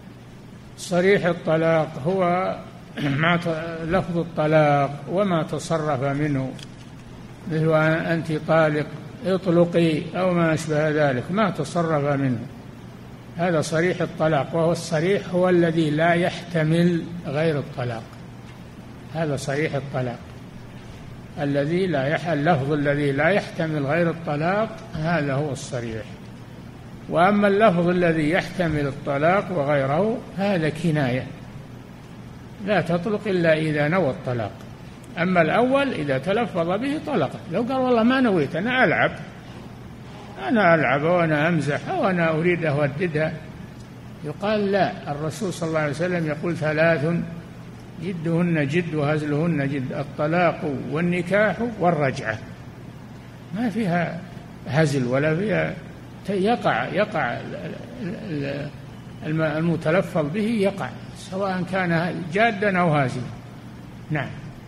صريح الطلاق هو مع لفظ الطلاق وما تصرف منه، مثل أنت طالق اطلقي أو ما أشبه ذلك، ما تصرف منه، هذا صريح الطلاق. وهو الصريح هو الذي لا يحتمل غير الطلاق، هذا صريح الطلاق الذي لا يح... اللفظ الذي لا يحتمل غير الطلاق هذا هو الصريح. وأما اللفظ الذي يحتمل الطلاق وغيره هذا كناية، لا تطلق إلا إذا نوى الطلاق. أما الأول إذا تلفظ به طلقت. لو قال والله ما نويت أنا ألعب أنا ألعب وأنا أمزح وأنا أريد أوددها، يقال لا، الرسول صلى الله عليه وسلم يقول ثلاث جدهن جد وهزلهن جد: الطلاق والنكاح والرجعة. ما فيها هزل ولا فيها، يقع يقع المتلفظ به يقع سواء كان جادا أو هازلا. نعم.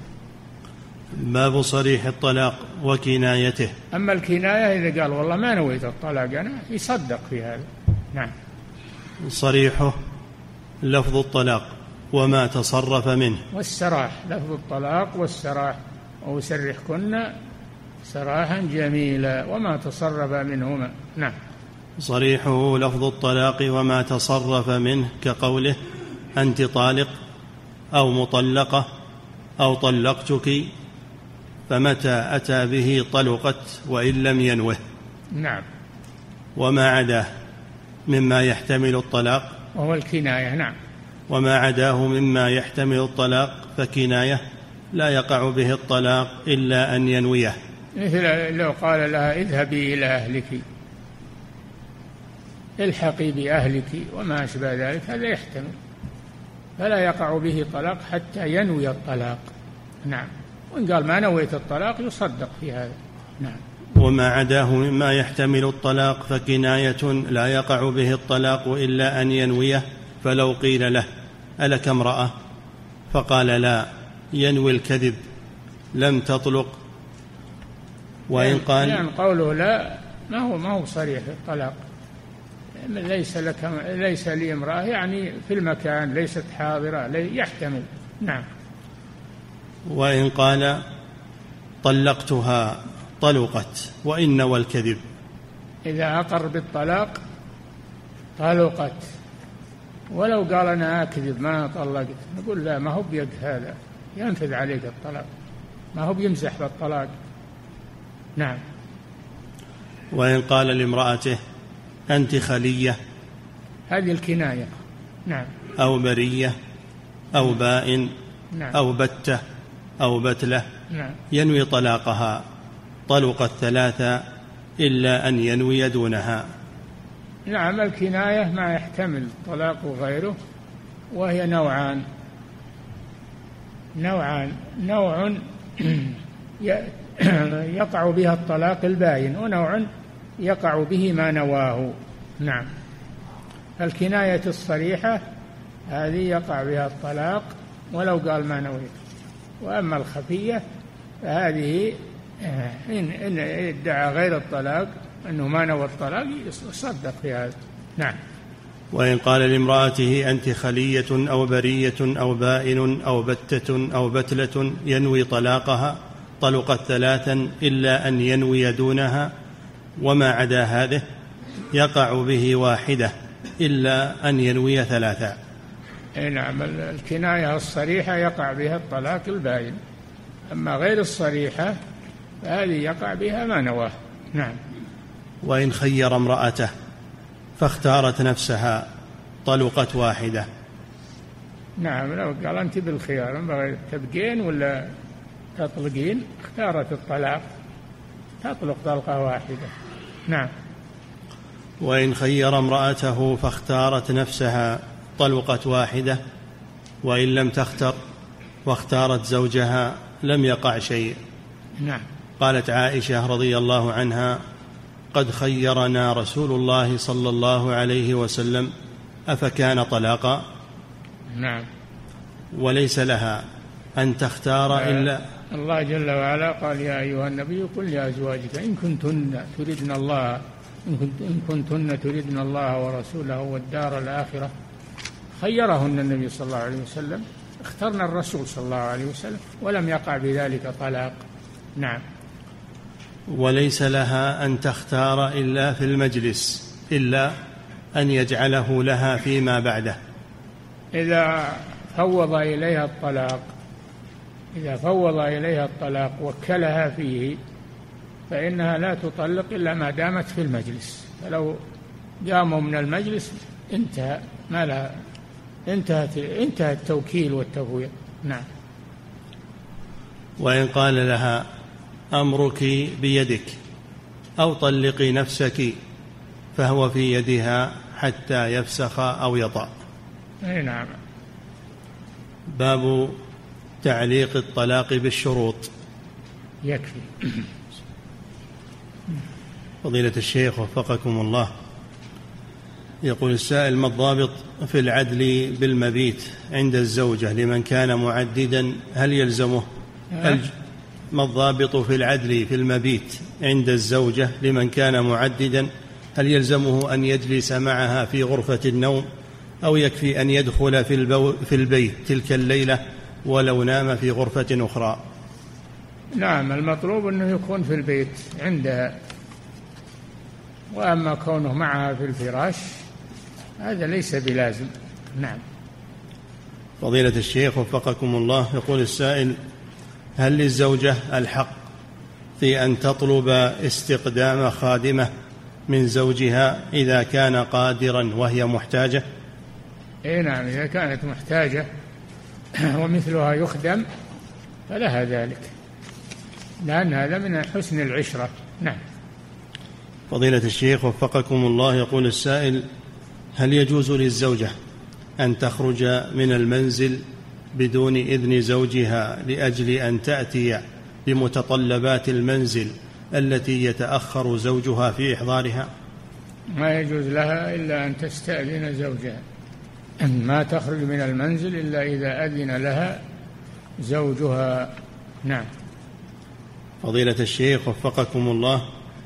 باب صريح الطلاق وكنايته. أما الكناية إذا قال والله ما نويت الطلاق أنا يصدق في هذا. نعم. صريحه لفظ الطلاق وما تصرف منه. والسراح لفظ الطلاق والسراح: وأسرحكن سراحا جميلا وما تصرف منهما. نعم. صريحه لفظ الطلاق وما تصرف منه كقوله أنت طالق أو مطلقة أو طلقتك، فمتى أتى به طلقت وإن لم ينوه. نعم. وما عداه مما يحتمل الطلاق وهو الكناية. نعم. وما عداه مما يحتمل الطلاق فكناية لا يقع به الطلاق إلا أن ينويه، مثل لو قال لها اذهبي إلى أهلك، الحقي بأهلك وما أشبه ذلك، هذا يحتمل، فلا يقع به طلاق حتى ينوي الطلاق. نعم. وإن قال ما نويت الطلاق يصدق في هذا. نعم. وما عداه مما يحتمل الطلاق فكناية لا يقع به الطلاق إلا أن ينويه. فلو قيل له ألك امرأة فقال لا، ينوي الكذب لم تطلق. وإن قال يعني قوله لا ما هو ما هو صريح الطلاق، ليس لك ليس لي امرأة يعني في المكان ليست حاضرة، يحتمل. نعم. وإن قال طلقتها طلقت وإن نوى الكذب. إذا أقر بالطلاق طلقت، ولو قال أنا أكذب ما طلقت، نقول لا، ما هو بيد هذا، ينفذ عليك الطلاق، ما هو بيمسح بالطلاق. نعم. وإن قال لامرأته أنت خلية، هذه الكناية. نعم. أو برية أو بائن. نعم. أو بتة أو بتلة. نعم. ينوي طلاقها طلقت ثلاثة إلا أن ينوي دونها. نعم. الكناية ما يحتمل طلاق وغيره، وهي نوعان نوعان نوع يقع بها الطلاق الباين، ونوع يقع به ما نواه. نعم. الكناية الصريحة هذه يقع بها الطلاق ولو قال ما نويت، وأما الخفية فهذه إن, إن ادعى غير الطلاق أنه ما نوى الطلاق يصدق في هذا. نعم. وإن قال لامرأته أنت خلية أو برية أو بائن أو بتة أو بتلة ينوي طلاقها طلقت ثلاثا إلا أن ينوي دونها، وما عدا هذه يقع به واحدة إلا أن ينوي ثلاثا. نعم. الكناية الصريحة يقع بها الطلاق الباين، أما غير الصريحة فهذه يقع بها ما نواه. نعم. وإن خير امرأته فاختارت نفسها طلقت واحدة. نعم. لو قال أنت بالخيار تبقين ولا تطلقين، اختارت الطلاق تطلق طلقة واحدة. نعم. وإن خير امرأته فاختارت نفسها طلقت واحدة، وإن لم تختر واختارت زوجها لم يقع شيء. نعم. قالت عائشة رضي الله عنها قد خيرنا رسول الله صلى الله عليه وسلم أفكان طلاقا؟ نعم. وليس لها أن تختار إلا الله جل وعلا قال يا أيها النبي قل لأزواجك إن كنتن تردن الله إن كنتن تردن الله ورسوله والدار الآخرة. خيرهن النبي صلى الله عليه وسلم، اخترنا الرسول صلى الله عليه وسلم ولم يقع بذلك طلاق. نعم. وليس لها أن تختار إلا في المجلس إلا أن يجعله لها فيما بعده. إذا فوض إليها الطلاق إذا فوض إليها الطلاق وكلها فيه فإنها لا تطلق إلا ما دامت في المجلس، فلو قاموا من المجلس انتهى ما لها انتهت انتهى التوكيل والتفويض. نعم. وإن قال لها أمرك بيدك أو طلقي نفسك فهو في يدها حتى يفسخ أو يطأ. أي نعم. باب تعليق الطلاق بالشروط. يكفي. فضيلة الشيخ وفقكم الله، يقول السائل ما الضابط في العدل بالمبيت عند الزوجة لمن كان معددا؟ هل يلزمه الج... ما الضابط في العدل في المبيت عند الزوجة لمن كان معددا؟ هل يلزمه أن يجلس معها في غرفة النوم أو يكفي أن يدخل في, البو... في البيت تلك الليلة ولو نام في غرفة أخرى؟ نعم. المطلوب أنه يكون في البيت عندها، وأما كونه معها في الفراش هذا ليس بلازم. نعم. فضيلة الشيخ وفقكم الله، يقول السائل هل للزوجة الحق في أن تطلب استقدام خادمة من زوجها إذا كان قادرا وهي محتاجة؟ إيه نعم. إذا كانت محتاجة ومثلها يخدم فلها ذلك، لأن هذا من حسن العشرة. نعم. فضيلة الشيخ وفقكم الله، يقول السائل هل يجوز للزوجة أن تخرج من المنزل بدون إذن زوجها لأجل أن تأتي بمتطلبات المنزل التي يتأخر زوجها في إحضارها؟ ما يجوز لها إلا أن تستأذن زوجها، ما تخرج من المنزل إلا إذا أذن لها زوجها. نعم. فضيلة الشيخ وفقكم الله،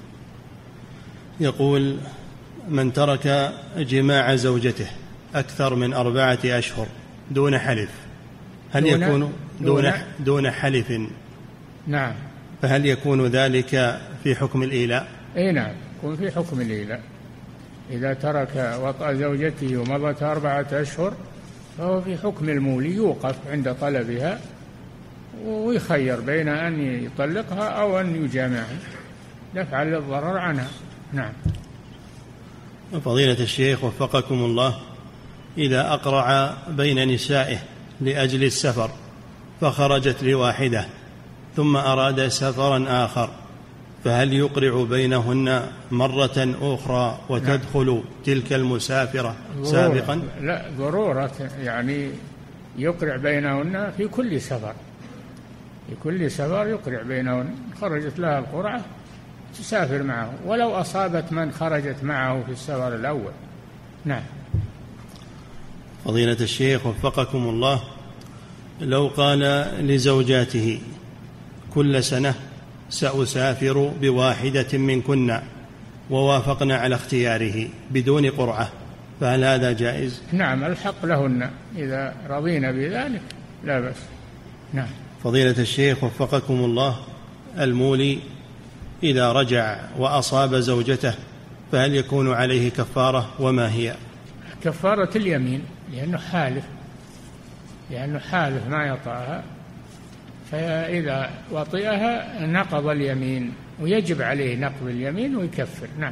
يقول من ترك جماع زوجته أكثر من أربعة أشهر دون حلف هل دون يكون دون, دون, دون حلف؟ نعم. فهل يكون ذلك في حكم الإيلاء؟ اي نعم، يكون في حكم الإيلاء. إذا ترك وطأ زوجته ومضت أربعة أشهر فهو في حكم المولي، يوقف عند طلبها ويخير بين أن يطلقها أو أن يجامعها دفعا للضرر عنها. نعم. فضيلة الشيخ وفقكم الله، إذا أقرع بين نسائه لأجل السفر فخرجت لواحدة ثم أراد سفرا آخر، فهل يقرع بينهن مرة أخرى وتدخل نعم. تلك المسافرة سابقا؟ لا، ضرورة، يعني يقرع بينهن في كل سفر، في كل سفر يقرع بينهن. خرجت لها القرعة تسافر معه ولو أصابت من خرجت معه في السفر الأول. نعم. فضيلة الشيخ وفقكم الله، لو قال لزوجاته كل سنة سأسافر بواحدة منكن ووافقنا على اختياره بدون قرعة، فهل هذا جائز؟ نعم، الحق لهن إذا رضينا بذلك لا بأس. نعم. فضيلة الشيخ وفقكم الله، المولي إذا رجع وأصاب زوجته فهل يكون عليه كفارة، وما هي؟ كفارة اليمين، لأنه حالف لأنه حالف ما يطأها، فإذا وطئها نقض اليمين ويجب عليه نقض اليمين ويكفر. نعم.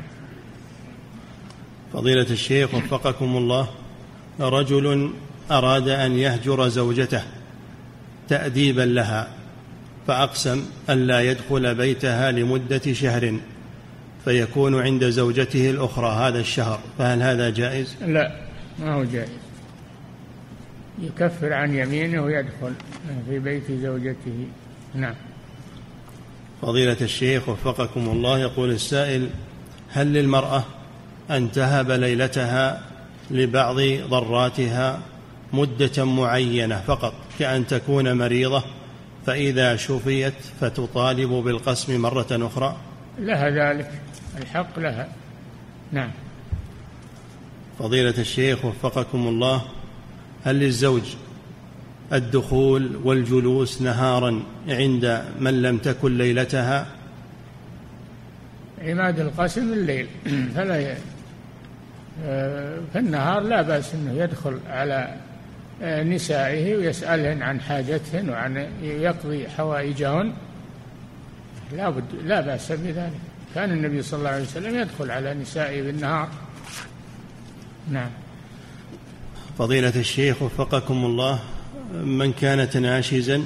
فضيلة الشيخ وفقكم الله، رجل أراد أن يهجر زوجته تأديبا لها فأقسم أن لا يدخل بيتها لمدة شهر فيكون عند زوجته الأخرى هذا الشهر، فهل هذا جائز؟ لا، ما هو جائز، يكفر عن يمينه ويدخل في بيت زوجته. نعم. فضيلة الشيخ وفقكم الله، يقول السائل: هل للمرأة أن تهب ليلتها لبعض ضراتها مدة معينة فقط، كأن تكون مريضة فإذا شفيت فتطالب بالقسم مرة أخرى؟ لها ذلك، الحق لها. نعم. فضيلة الشيخ وفقكم الله، هل للزوج الدخول والجلوس نهارا عند من لم تكن ليلتها؟ عماد القسم الليل، فلا ي... في النهار لا بأس أنه يدخل على نسائه ويسألهن عن حاجتهن وعن يقضي حوائجهن، لا بد لا بأس بذلك. كان النبي صلى الله عليه وسلم يدخل على نسائه بالنهار. نعم. فضيلة الشيخ وفقكم الله، من كانت ناشزا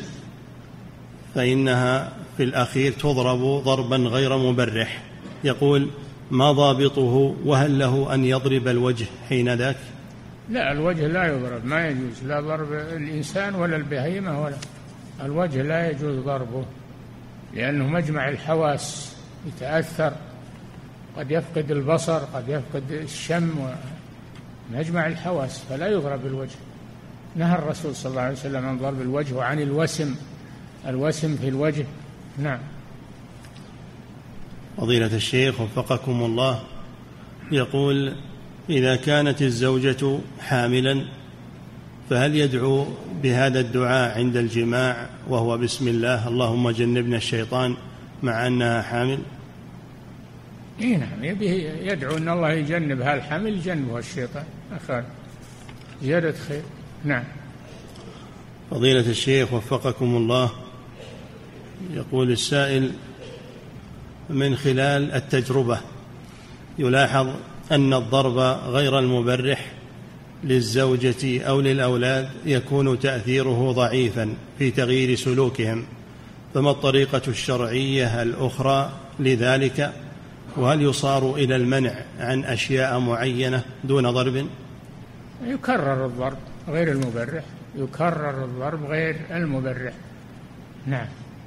فإنها في الأخير تضرب ضربا غير مبرح، يقول: ما ضابطه، وهل له أن يضرب الوجه حين ذاك؟ لا، الوجه لا يضرب، ما يجوز لا ضرب الإنسان ولا البهيمة، ولا الوجه لا يجوز ضربه، لأنه مجمع الحواس يتأثر، قد يفقد البصر، قد يفقد الشم، مجمع الحواس، فلا يضرب الوجه. نهى الرسول صلى الله عليه وسلم عن ضرب الوجه وعن الوسم، الوسم في الوجه. نعم. فضيلة الشيخ وفقكم الله، يقول: إذا كانت الزوجة حاملا فهل يدعو بهذا الدعاء عند الجماع وهو بسم الله اللهم جنبنا الشيطان مع أنها حامل؟ إيه نعم، يدعو أن الله يجنبها الحمل، يجنبها الشيطان، أخير زيادة خير. نعم. فضيلة الشيخ وفقكم الله، يقول السائل: من خلال التجربة يلاحظ أن الضرب غير المبرح للزوجة أو للأولاد يكون تأثيره ضعيفا في تغيير سلوكهم، فما الطريقة الشرعية الأخرى لذلك؟ وهل يصار إلى المنع عن أشياء معينة دون ضرب؟ يكرر الضرب غير المبرح، يكرر الضرب غير المبرح. نعم.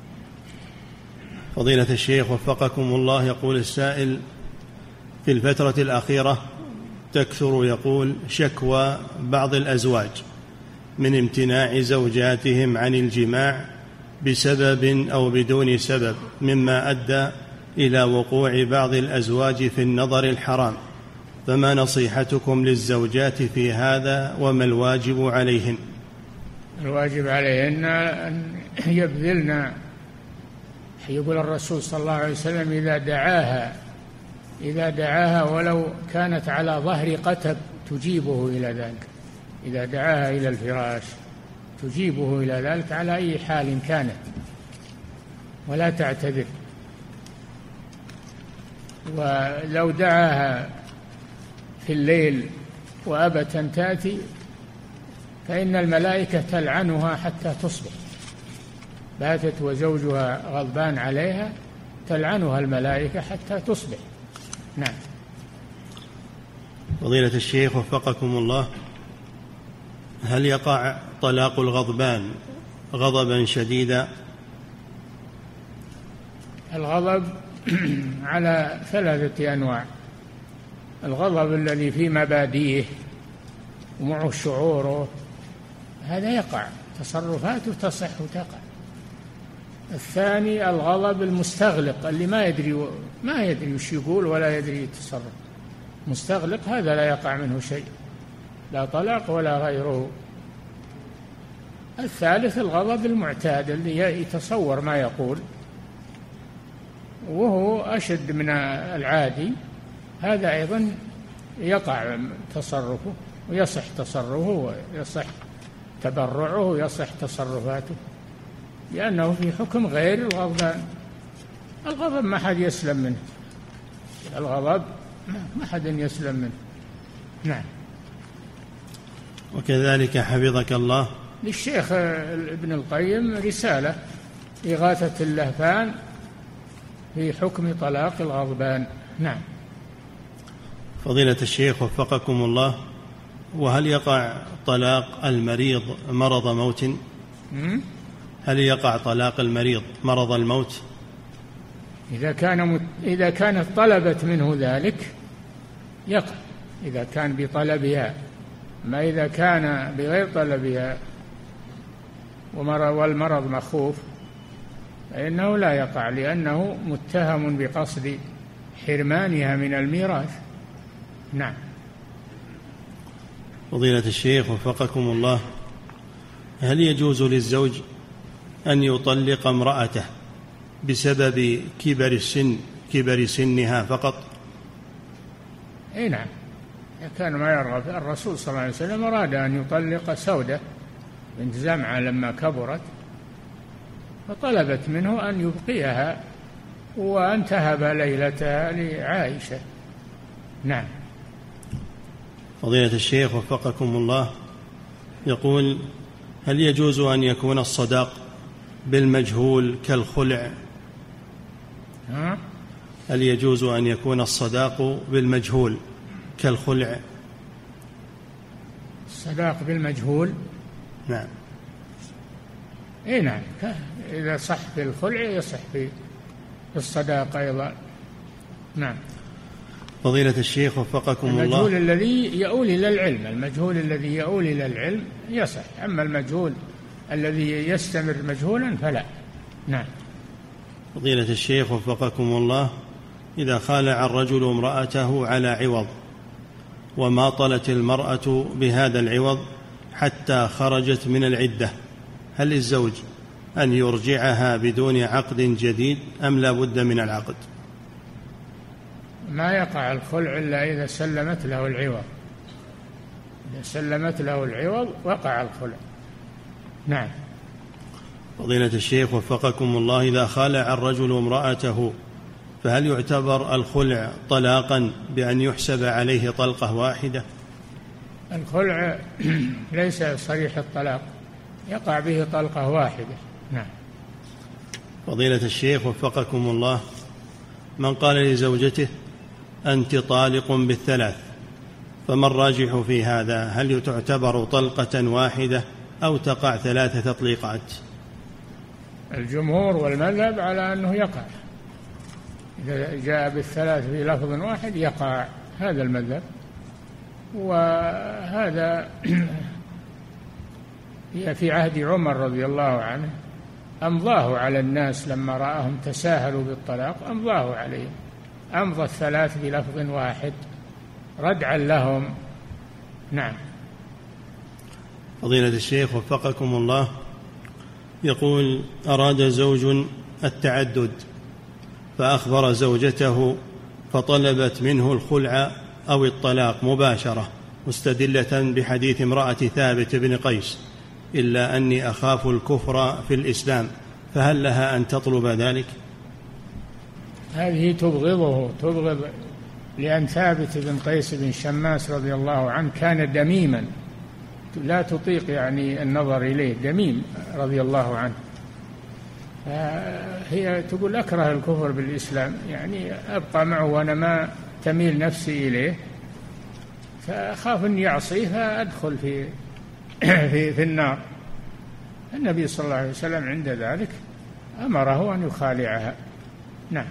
فضيلة الشيخ وفقكم الله، يقول السائل: في الفترة الأخيرة تكثر يقول شكوى بعض الأزواج من امتناع زوجاتهم عن الجماع بسبب أو بدون سبب، مما أدى إلى وقوع بعض الأزواج في النظر الحرام، فما نصيحتكم للزوجات في هذا وما الواجب عليهن؟ الواجب عليهن أن يبذلن. يقول الرسول صلى الله عليه وسلم إذا دعاها إذا دعاها ولو كانت على ظهر قتب تجيبه إلى ذلك، إذا دعاها إلى الفراش تجيبه إلى ذلك على أي حال كانت، ولا تعتذر. ولو دعاها في الليل وأبت أن تأتي فإن الملائكة تلعنها حتى تصبح، باتت وزوجها غضبان عليها تلعنها الملائكة حتى تصبح. نعم. فضيلة الشيخ وفقكم الله، هل يقع طلاق الغضبان غضبا شديدا؟ الغضب على ثلاثة أنواع: الغضب الذي في مبادئه ومعه شعوره، هذا يقع، تصرفاته تصح وتقع. الثاني الغضب المستغلق اللي ما يدري ما يدري وش يقول ولا يدري يتصرف، مستغلق، هذا لا يقع منه شيء، لا طلاق ولا غيره. الثالث الغضب المعتاد اللي يتصور ما يقول وهو أشد من العادي، هذا أيضا يقع تصرفه ويصح تصرفه ويصح تبرعه ويصح تصرفاته، لأنه في حكم غير الغضبان. الغضب ما حد يسلم منه، الغضب ما حد يسلم منه. نعم. وكذلك حفظك الله للشيخ ابن القيم رسالة إغاثة اللهفان في حكم طلاق الغضبان. نعم. فضيلة الشيخ وفقكم الله، وهل يقع طلاق المريض مرض موت؟ هل يقع طلاق المريض مرض الموت؟ إذا كان مت... إذا كانت طلبت منه ذلك يقع، إذا كان بطلبها، ما إذا كان بغير طلبها والمرض مخوف فإنه لا يقع، لأنه متهم بقصد حرمانها من الميراث. نعم. فضيلة الشيخ وفقكم الله، هل يجوز للزوج أن يطلق امرأته بسبب كبر السن كبر سنها فقط؟ اي نعم، كان ما يرغب. الرسول صلى الله عليه وسلم أراد أن يطلق سودة بنت زمعة لما كبرت، فطلبت منه أن يبقيها وأن تهب ليلتها لعائشة. نعم. فضيلة الشيخ وفقكم الله، يقول: هل يجوز أن يكون الصداق بالمجهول كالخلع؟ ها؟ هل يجوز أن يكون الصداق بالمجهول كالخلع؟ الصداق بالمجهول؟ نعم. اي نعم، إذا صح في الخلع يصح في الصداق أيضا. نعم. فضيلة الشيخ وفقكم الله، المجهول الذي يؤول إلى العلم المجهول الذي يؤول إلى العلم يصح، أما المجهول الذي يستمر مجهولا فلا. نعم. فضيلة الشيخ وفقكم الله، إذا خالع الرجل امرأته على عوض وماطلت المرأة بهذا العوض حتى خرجت من العدة، هل للزوج أن يرجعها بدون عقد جديد أم لا بد من العقد؟ ما يقع الخلع إلا إذا سلمت له العوض، إذا سلمت له العوض وقع الخلع. نعم. فضيلة الشيخ وفقكم الله، إذا خالع الرجل امرأته فهل يعتبر الخلع طلاقا بأن يحسب عليه طلقة واحدة؟ الخلع ليس صريح الطلاق، يقع به طلقة واحدة. نعم. فضيلة الشيخ وفقكم الله، من قال لزوجته أنت طالق بالثلاث، فما الراجح في هذا؟ هل تعتبر طلقة واحدة أو تقع ثلاث تطليقات؟ الجمهور والمذهب على أنه يقع، إذا جاء بالثلاث في لفظ واحد يقع، هذا المذهب. وهذا في عهد عمر رضي الله عنه أمضاه على الناس لما رآهم تساهلوا بالطلاق، أمضاه عليهم، أمضى الثلاث بلفظ واحد ردعا لهم. نعم. فضيلة الشيخ وفقكم الله، يقول: أراد زوج التعدد فأخبر زوجته فطلبت منه الخلع أو الطلاق مباشرة مستدلة بحديث امرأة ثابت بن قيس: إلا أني أخاف الكفر في الإسلام، فهل لها أن تطلب ذلك؟ هذه تبغضه تبغض لأن ثابت بن قيس بن شماس رضي الله عنه كان دميما لا تطيق يعني النظر إليه، دميم رضي الله عنه. هي تقول أكره الكفر بالإسلام، يعني أبقى معه وأنا ما تميل نفسي إليه، فأخاف أن يعصيه فأدخل في في, في النار. النبي صلى الله عليه وسلم عند ذلك أمره أن يخالعها. نعم.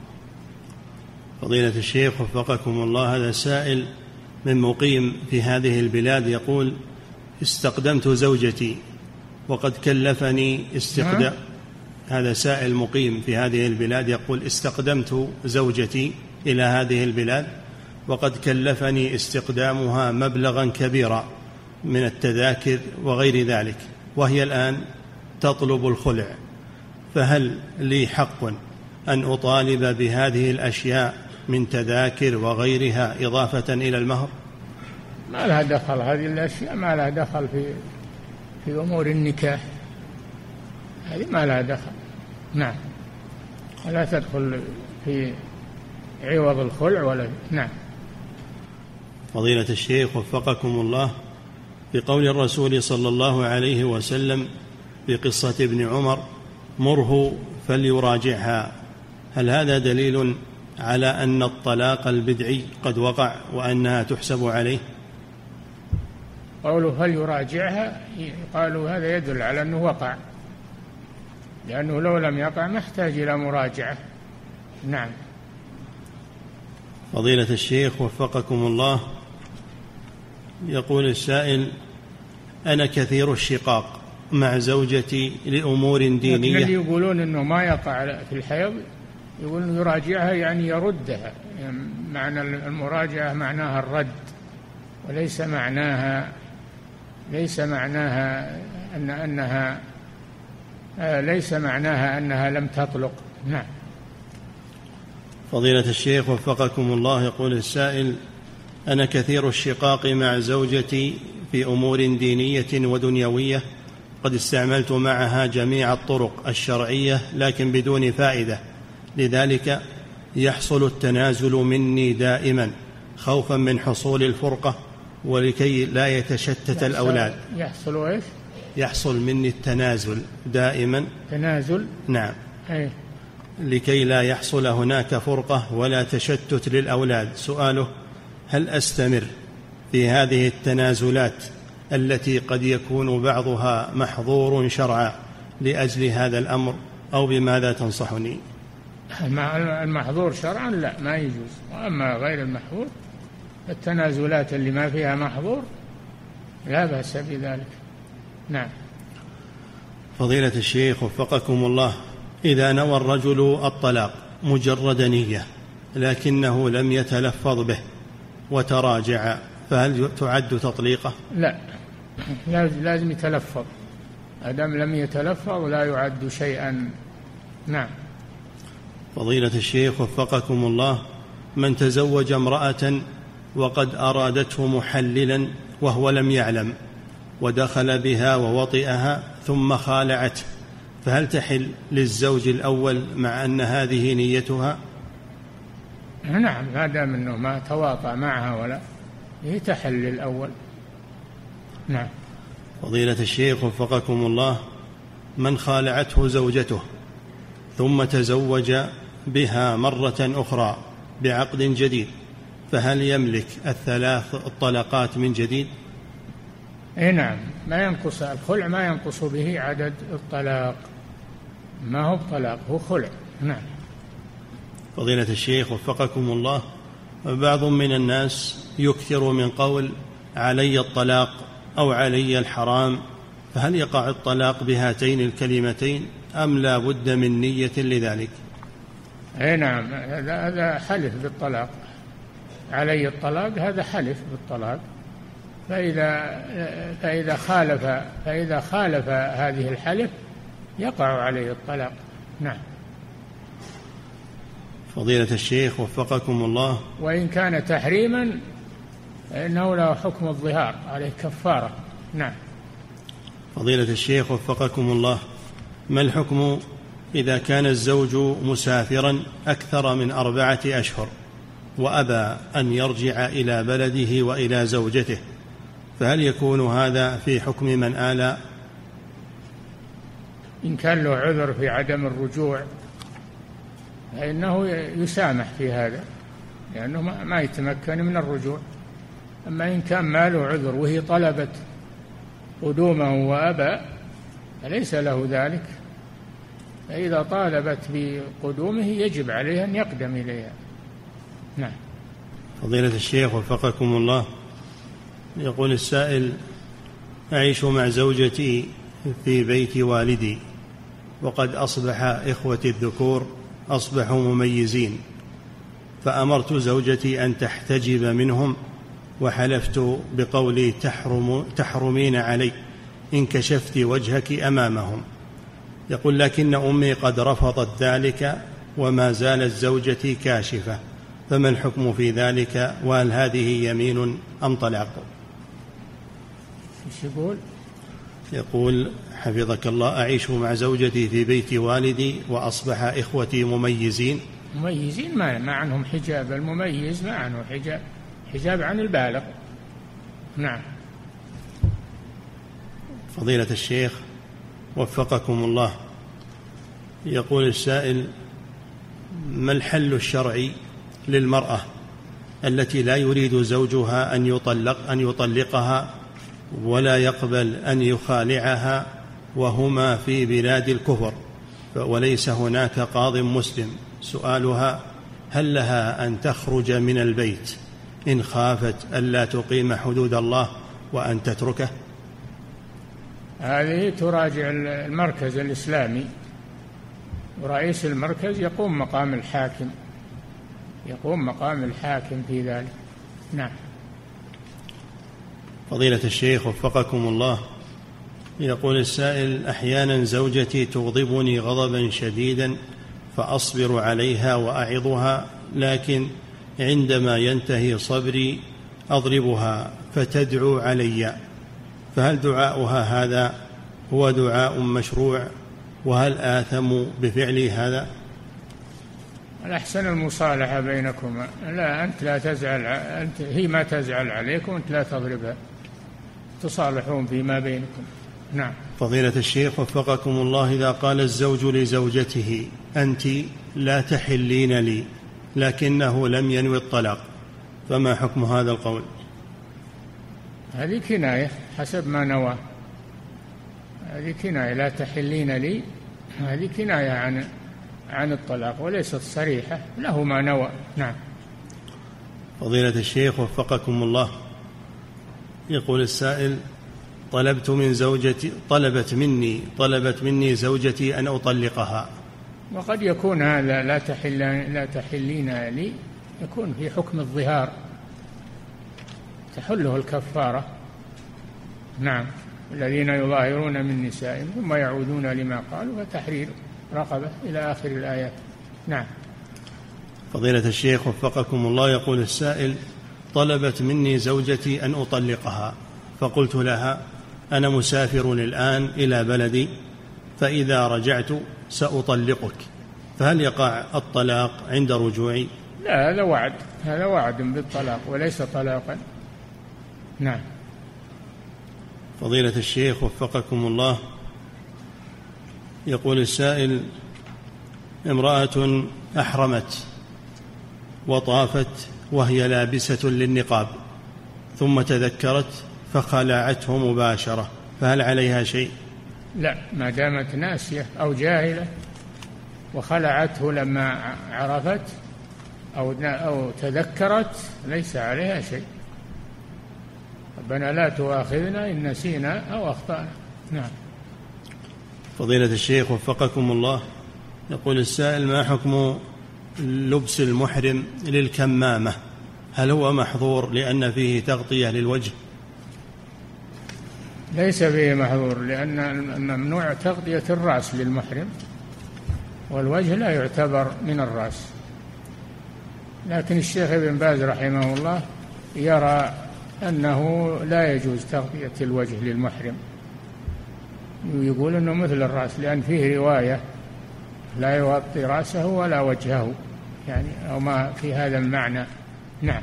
فضيلة الشيخ وفقكم الله، هذا سائل من مقيم في هذه البلاد يقول: استقدمت زوجتي وقد كلفني استقدام. هذا سائل مقيم في هذه البلاد يقول: استقدمت زوجتي إلى هذه البلاد وقد كلفني استقدامها مبلغا كبيرا من التذاكر وغير ذلك، وهي الآن تطلب الخلع، فهل لي حق أن أطالب بهذه الأشياء من تذاكر وغيرها إضافة إلى المهر؟ ما لها دخل هذه الأشياء، ما لها دخل في في أمور النكاح، هذه ما لها دخل. نعم، لا تدخل في عوض الخلع ولا. نعم. فضيلة الشيخ وفقكم الله، في قول الرسول صلى الله عليه وسلم في قصة ابن عمر: مره فليراجعها، هل هذا دليل على أن الطلاق البدعي قد وقع وأنها تحسب عليه؟ قوله فليراجعها قالوا هذا يدل على أنه وقع، لأنه لو لم يقع ما احتاج إلى مراجعة. نعم. فضيلة الشيخ وفقكم الله، يقول السائل: أنا كثير الشقاق مع زوجتي لأمور دينية. اللي يقولون أنه ما يقع في الحيض يقولون يراجعها يعني يردها، يعني معنى المراجعة معناها الرد، وليس معناها ليس معناها أن أنها ليس معناها أنها لم تطلق. نعم. فضيلة الشيخ وفقكم الله، يقول السائل: أنا كثير الشقاق مع زوجتي في أمور دينية ودنيوية، قد استعملت معها جميع الطرق الشرعية لكن بدون فائدة، لذلك يحصل التنازل مني دائما خوفا من حصول الفرقة ولكي لا يتشتت يحصل الأولاد. يحصل إيش؟ يحصل مني التنازل دائما. تنازل؟ نعم. أي. لكي لا يحصل هناك فرقة ولا تشتت للأولاد. سؤاله: هل أستمر في هذه التنازلات التي قد يكون بعضها محظور شرعا لأجل هذا الأمر، أو بماذا تنصحني؟ المحظور شرعا لا، ما يجوز. وأما غير المحظور، التنازلات اللي ما فيها محظور لا بأس بذلك. نعم. فضيلة الشيخ وفقكم الله، إذا نوى الرجل الطلاق مجرد نية لكنه لم يتلفظ به وتراجع، فهل تعد تطليقه؟ لا، لازم يتلفظ، أدم لم يتلفظ لا يعد شيئا. نعم. فضيلة الشيخ وفقكم الله، من تزوج امرأة وقد أرادته محللا وهو لم يعلم ودخل بها ووطئها ثم خالعته، فهل تحل للزوج الأول مع أن هذه نيتها؟ نعم، ما دام أنه ما تواطأ معها ولا هي تحل للأول. نعم. فضيلة الشيخ وفقكم الله، من خالعته زوجته ثم تزوج بها مرة أخرى بعقد جديد، فهل يملك الثلاث الطلقات من جديد؟ اي نعم، ما ينقص الخلع، ما ينقص به عدد الطلاق، ما هو طلاق، هو خلع. نعم. فضيلة الشيخ وفقكم الله، بعض من الناس يكثر من قول علي الطلاق أو علي الحرام، فهل يقع الطلاق بهاتين الكلمتين أم لا بد من نية لذلك؟ اي نعم، هذا حلف بالطلاق، علي الطلاق هذا حلف بالطلاق. فإذا فإذا خالف فإذا خالف هذه الحلف يقع عليه الطلاق. نعم. فضيلة الشيخ وفقكم الله، وإن كان تحريما فإنه له حكم الظهار، عليه كفارة. نعم. فضيلة الشيخ وفقكم الله، ما الحكم إذا كان الزوج مسافرا أكثر من أربعة أشهر وأبى أن يرجع إلى بلده وإلى زوجته، فهل يكون هذا في حكم من آلى؟ إن كان له عذر في عدم الرجوع فإنه يسامح في هذا، لأنه ما يتمكن من الرجوع. أما إن كان ما له عذر وهي طلبت قدومه وأبى فليس له ذلك، فإذا طالبت بقدومه يجب عليه أن يقدم إليها. نعم. فضيلة الشيخ وفقكم الله، يقول السائل: أعيش مع زوجتي في بيت والدي، وقد أصبح إخوتي الذكور أصبحوا مميزين، فأمرت زوجتي أن تحتجب منهم، وحلفت بقولي تحرم تحرمين علي إن كشفت وجهك أمامهم. يقول: لكن أمي قد رفضت ذلك وما زالت زوجتي كاشفة، فما الحكم في ذلك؟ وهل هذه يمين أم طلاق؟ ايش يقول؟ يقول حفظك الله: أعيش مع زوجتي في بيت والدي وأصبح إخوتي مميزين. مميزين ما, ما عنهم حجاب، المميز ما عنه حجاب، حجاب عن البالغ. نعم. فضيلة الشيخ وفقكم الله، يقول السائل: ما الحل الشرعي للمرأة التي لا يريد زوجها أن يطلق أن يطلقها ولا يقبل أن يخالعها وهما في بلاد الكفر وليس هناك قاض مسلم؟ سؤالها: هل لها أن تخرج من البيت إن خافت ألا تقيم حدود الله وأن تتركه؟ هذه تراجع المركز الإسلامي، ورئيس المركز يقوم مقام الحاكم يقوم مقام الحاكم في ذلك. نعم. فضيلة الشيخ وفقكم الله، يقول السائل: أحيانا زوجتي تغضبني غضبا شديدا فأصبر عليها وأعظها، لكن عندما ينتهي صبري أضربها فتدعو علي، فهل دعاؤها هذا هو دعاء مشروع؟ وهل آثم بفعل هذا؟ الأحسن المصالحة بينكما، لا أنت لا تزعل، أنت هي ما تزعل عليك وأنت لا تضربها، تصالحون فيما بينكم. نعم. فضيلة الشيخ وفقكم الله، إذا قال الزوج لزوجته: أنت لا تحلين لي، لكنه لم ينوي الطلاق، فما حكم هذا القول؟ هذه كناية حسب ما نوى، هذه كناية، لا تحلين لي، هذه كناية عن عن الطلاق وليست صريحة، له ما نوى. نعم. فضيلة الشيخ وفقكم الله، يقول السائل: طلبت من زوجتي طلبت مني طلبت مني زوجتي أن أطلقها. وقد يكون هذا لا تحل لا تحلين لي يكون في حكم الظهار، تحله الكفارة. نعم. الذين يظاهرون من نسائهم ثم يعودون لما قالوا فتحرير رقبة إلى آخر الآيات. نعم. فضيلة الشيخ وفقكم الله، يقول السائل: طلبت مني زوجتي أن أطلقها، فقلت لها: أنا مسافر الآن إلى بلدي، فإذا رجعت سأطلقك، فهل يقع الطلاق عند رجوعي؟ لا، هذا وعد، هذا وعد بالطلاق وليس طلاقا. نعم. فضيلة الشيخ وفقكم الله، يقول السائل: امرأة أحرمت وطافت وهي لابسة للنقاب، ثم تذكرت فخلعته مباشرة، فهل عليها شيء؟ لا، ما دامت ناسية أو جاهلة وخلعته لما عرفت أو أو تذكرت ليس عليها شيء. ربنا لا تؤاخذنا إن نسينا أو أخطأنا. نعم. فضيلة الشيخ وفقكم الله، يقول السائل: ما حكم لبس المحرم للكمامة؟ هل هو محظور لأن فيه تغطية للوجه؟ ليس فيه محظور، لأن الممنوع تغطية الرأس للمحرم، والوجه لا يعتبر من الرأس. لكن الشيخ ابن باز رحمه الله يرى أنه لا يجوز تغطية الوجه للمحرم، يقول أنه مثل الرأس، لأن فيه رواية لا يغطي رأسه ولا وجهه، يعني أو ما في هذا المعنى. نعم.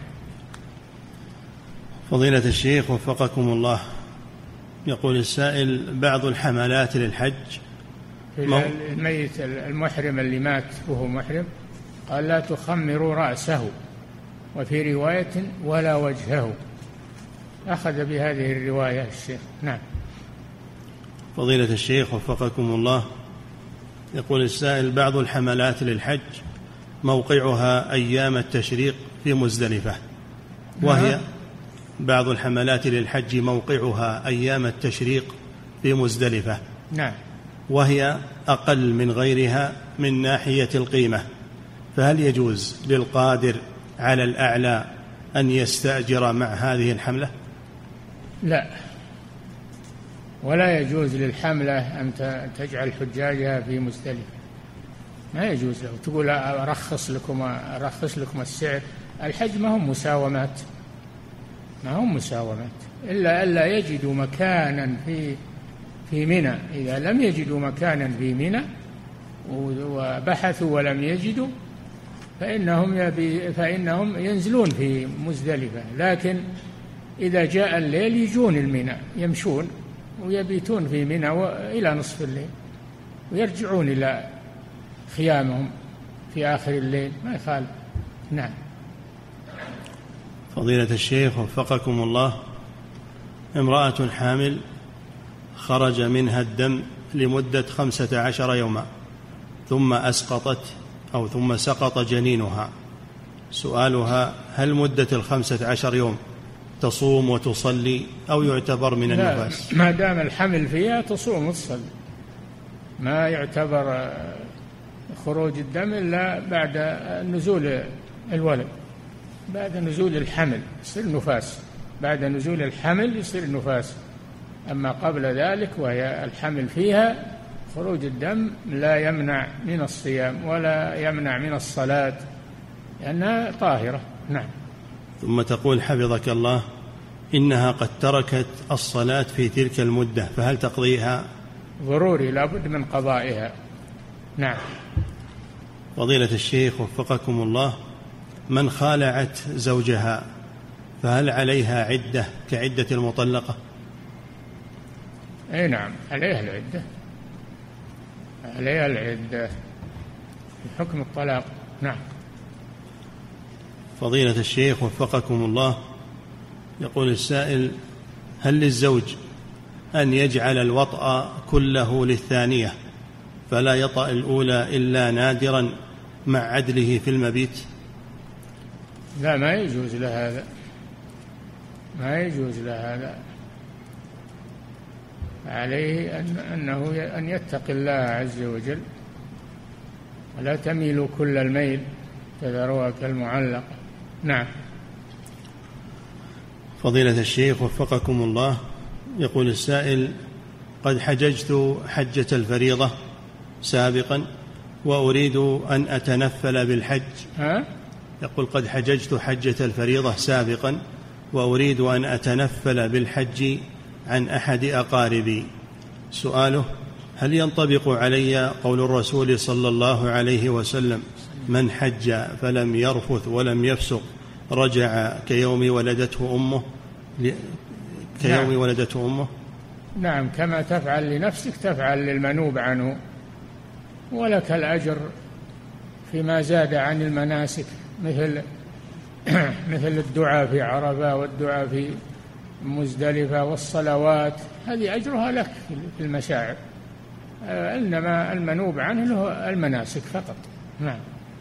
فضيلة الشيخ وفقكم الله، يقول السائل: بعض الحملات للحج الميت المحرم اللي مات وهو محرم قال لا تخمروا رأسه، وفي رواية ولا وجهه، أخذ بهذه الرواية الشيخ. نعم. فضيلة الشيخ وفقكم الله، يقول السائل: بعض الحملات للحج موقعها أيام التشريق في مزدلفة، وهي بعض الحملات للحج موقعها أيام التشريق في مزدلفة. نعم. وهي أقل من غيرها من ناحية القيمة، فهل يجوز للقادر على الأعلى أن يستأجر مع هذه الحملة؟ لا، ولا يجوز للحملة أن تجعل حجاجها في مزدلفة، ما يجوز له. تقول أرخص لكم أرخص لكم السعر. الحج ما هم مساومات، ما هم مساومات، إلا ألا يجدوا مكانا في في منى. إذا لم يجدوا مكانا في منى وبحثوا ولم يجدوا فإنهم يبي فإنهم ينزلون في مزدلفة، لكن إذا جاء الليل يجون المنى، يمشون ويبيتون في منى إلى نصف الليل ويرجعون إلى خيامهم في آخر الليل، ما يخالف. نعم. فضيلة الشيخ وفقكم الله، امرأة حامل خرج منها الدم لمدة خمسة عشر يوما ثم أسقطت أو ثم سقط جنينها، سؤالها: هل مدة الخمسة عشر يوم تصوم وتصلي أو يعتبر من النفاس؟ ما دام الحمل فيها تصوم وتصلي، ما يعتبر خروج الدم إلا بعد نزول الولد، بعد نزول الحمل يصير نفاس، بعد نزول الحمل يصير نفاس. أما قبل ذلك وهي الحمل فيها خروج الدم لا يمنع من الصيام ولا يمنع من الصلاة لأنها طاهرة. نعم. ثم تقول حفظك الله: إنها قد تركت الصلاة في تلك المدة، فهل تقضيها؟ ضروري، لا بد من قضائها. نعم. فضيلة الشيخ وفقكم الله، من خالعت زوجها فهل عليها عدة كعدة المطلقة؟ أي نعم، عليها العدة، عليها العدة بحكم الطلاق. نعم. فضيلة الشيخ وفقكم الله، يقول السائل: هل للزوج أن يجعل الوطأ كله للثانية فلا يطأ الأولى إلا نادرا مع عدله في المبيت؟ لا، ما يجوز له هذا، ما يجوز له هذا. عليه أن أنه أن يتقي الله عز وجل ولا تميلوا كل الميل تذروها كالمعلقة. نعم. فضيلة الشيخ وفقكم الله، يقول السائل: قد حججت حجة الفريضة سابقا وأريد أن أتنفل بالحج. ها؟ يقول: قد حججت حجة الفريضة سابقا وأريد أن أتنفل بالحج عن أحد أقاربي. سؤاله: هل ينطبق علي قول الرسول صلى الله عليه وسلم: من حج فلم يرفث ولم يفسق رجع كيوم ولدته أمه كيوم نعم. ولدته أمه؟ نعم، كما تفعل لنفسك تفعل للمنوب عنه، ولك الأجر فيما زاد عن المناسك، مثل مثل الدعاء في عرفة والدعاء في مزدلفة والصلوات، هذه أجرها لك في المشاعر، إنما المنوب عنه له المناسك فقط. نعم.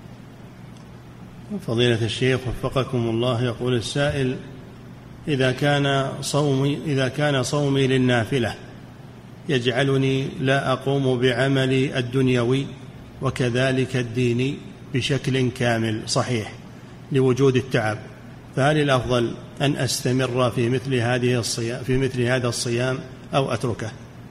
فضيلة الشيخ وفقكم الله، يقول السائل: إذا كان صومي إذا كان صومي للنافلة يجعلني لا أقوم بعملي الدنيوي وكذلك الديني بشكل كامل صحيح لوجود التعب، فهل الأفضل أن أستمر في مثل هذه الصيام في مثل هذا الصيام أو أتركه؟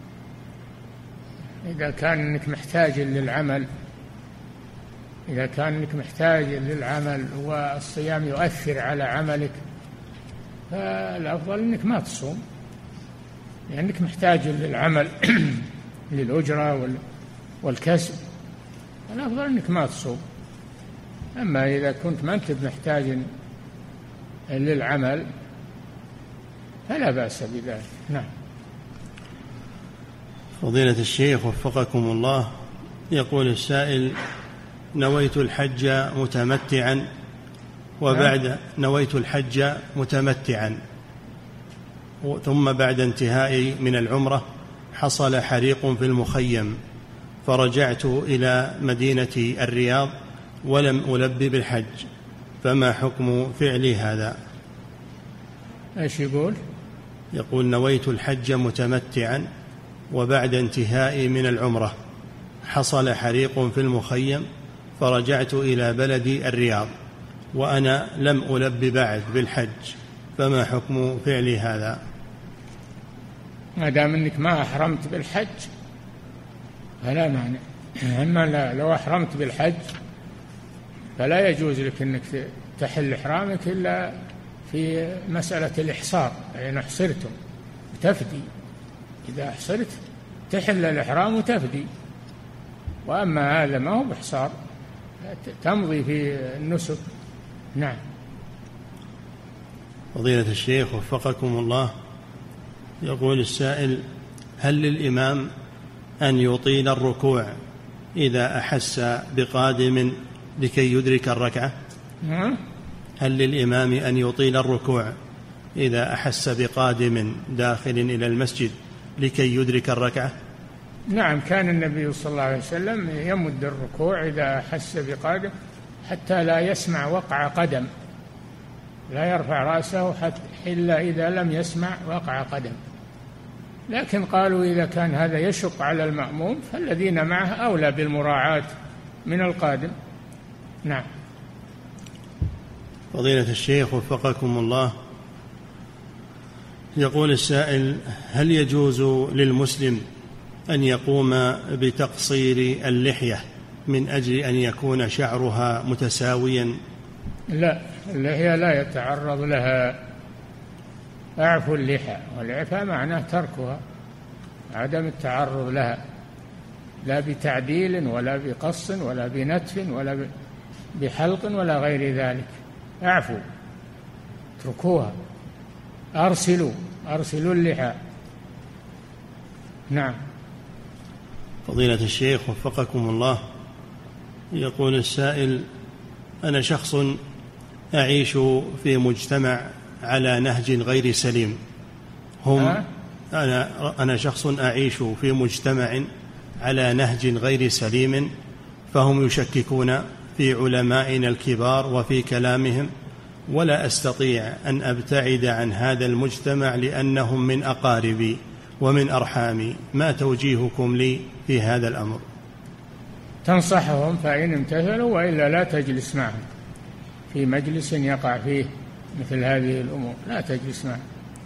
إذا كان أنك محتاج للعمل إذا كان أنك محتاج للعمل والصيام يؤثر على عملك فالأفضل أنك ما تصوم، لأنك محتاج للعمل للأجرة والكسب، الأفضل أنك ما تصوم. أما إذا كنت ما أنت محتاج للعمل فلا بأس بذلك. نعم. فضيلة الشيخ وفقكم الله، يقول السائل: نويت الحج متمتعا وبعد نويت الحج متمتعا ثم بعد انتهائي من العمرة حصل حريق في المخيم، فرجعت إلى مدينة الرياض ولم ألب بالحج، فما حكم فعلي هذا؟ ايش يقول؟ يقول: نويت الحج متمتعا وبعد انتهائي من العمرة حصل حريق في المخيم، فرجعت إلى بلدي الرياض وأنا لم ألب بعد بالحج، فما حكم فعلي هذا؟ ما دام أنك ما أحرمت بالحج فلا مانع. أما لا لو أحرمت بالحج فلا يجوز لك أنك تحل إحرامك إلا في مسألة الإحصار، يعني أحصرتم تفدي، إذا أحصرت تحل الإحرام وتفدي، وأما هذا ما هو بإحصار تمضي في النسك. نعم. فضيلة الشيخ وفقكم الله، يقول السائل: هل للإمام أن يطيل الركوع إذا أحس بقادم لكي يدرك الركعة؟ هل للإمام أن يطيل الركوع إذا أحس بقادم داخل إلى المسجد لكي يدرك الركعة؟ نعم، كان النبي صلى الله عليه وسلم يمد الركوع إذا أحس بقادم حتى لا يسمع وقع قدم، لا يرفع رأسه حتى إلا إذا لم يسمع وقع قدم. لكن قالوا إذا كان هذا يشق على المأموم فالذين معه أولى بالمراعاة من القادم. نعم. فضيلة الشيخ وفقكم الله، يقول السائل: هل يجوز للمسلم أن يقوم بتقصير اللحية من أجل أن يكون شعرها متساويا؟ لا، اللحية لا يتعرض لها. أعفوا اللحى، والعفاء معناه تركها، عدم التعرض لها، لا بتعديل ولا بقص ولا بنتف ولا بحلق ولا غير ذلك. أعفوا، اتركوها، أرسلوا أرسلوا اللحى. نعم. فضيلة الشيخ وفقكم الله، يقول السائل: أنا شخص أعيش في مجتمع على نهج غير سليم. هم أنا أنا شخص أعيش في مجتمع على نهج غير سليم، فهم يشككون في علمائنا الكبار وفي كلامهم، ولا أستطيع أن أبتعد عن هذا المجتمع لأنهم من أقاربي ومن أرحامي، ما توجيهكم لي في هذا الأمر؟ تنصحهم فإن امتثلوا، وإلا لا تجلس معهم في مجلس يقع فيه مثل هذه الأمور، لا تجلس معهم.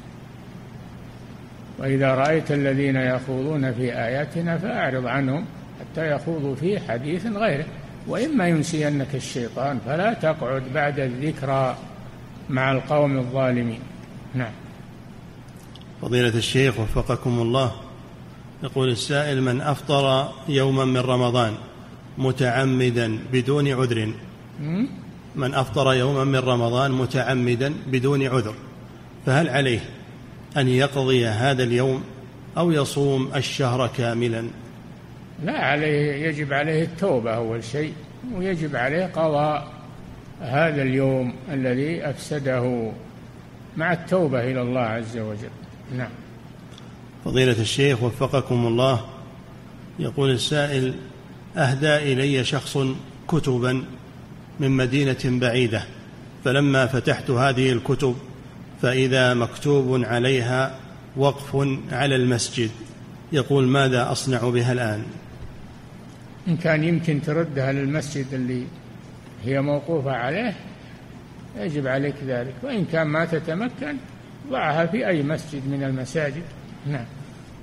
وإذا رأيت الذين يخوضون في آياتنا فأعرض عنهم حتى يخوضوا في حديث غيره، وإما ينسينك الشيطان فلا تقعد بعد الذكرى مع القوم الظالمين. نعم. فضيلة الشيخ وفقكم الله، يقول السائل: من أفطر يوما من رمضان متعمدا بدون عذر من أفطر يوما من رمضان متعمدا بدون عذر فهل عليه أن يقضي هذا اليوم أو يصوم الشهر كاملا؟ لا، عليه، يجب عليه التوبة أول شيء، ويجب عليه قضاء هذا اليوم الذي أفسده مع التوبة إلى الله عز وجل. نعم. فضيلة الشيخ وفقكم الله، يقول السائل: أهدى إلي شخص كتبا من مدينة بعيدة، فلما فتحت هذه الكتب فإذا مكتوب عليها وقف على المسجد، يقول: ماذا أصنع بها الآن؟ إن كان يمكن تردها للمسجد اللي هي موقوفة عليه يجب عليك ذلك، وإن كان ما تتمكن ضعها في أي مسجد من المساجد. نعم.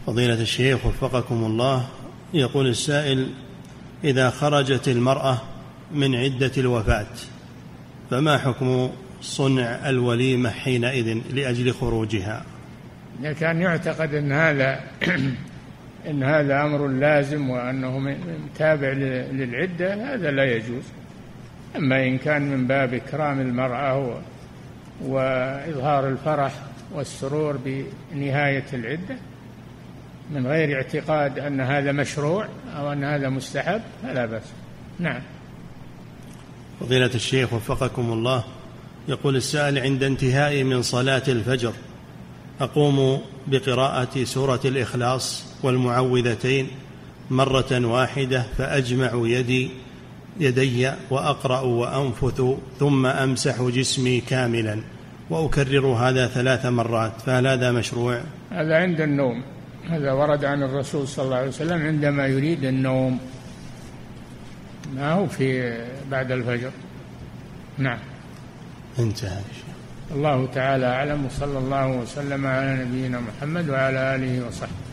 فضيلة الشيخ وفقكم الله، يقول السائل: إذا خرجت المرأة من عدة الوفاة فما حكم صنع الوليمة حينئذ لأجل خروجها؟ إذا كان يعتقد أن هذا إن هذا أمر لازم وأنه تابع للعدة هذا لا يجوز. أما إن كان من باب إكرام المرأة وإظهار الفرح والسرور بنهاية العدة من غير اعتقاد أن هذا مشروع أو أن هذا مستحب فلا بأس. نعم. فضيلة الشيخ وفقكم الله، يقول السائل: عند انتهائي من صلاة الفجر أقوم بقراءة سورة الإخلاص والمعوذتين مرة واحدة فأجمع يدي يدي وأقرأ وأنفث ثم أمسح جسمي كاملا وأكرر هذا ثلاث مرات، فهل هذا مشروع؟ هذا عند النوم، هذا ورد عن الرسول صلى الله عليه وسلم عندما يريد النوم، ما هو في بعد الفجر. نعم. انتهى. الله تعالى أعلم، وصلى الله وسلم على نبينا محمد وعلى آله وصحبه.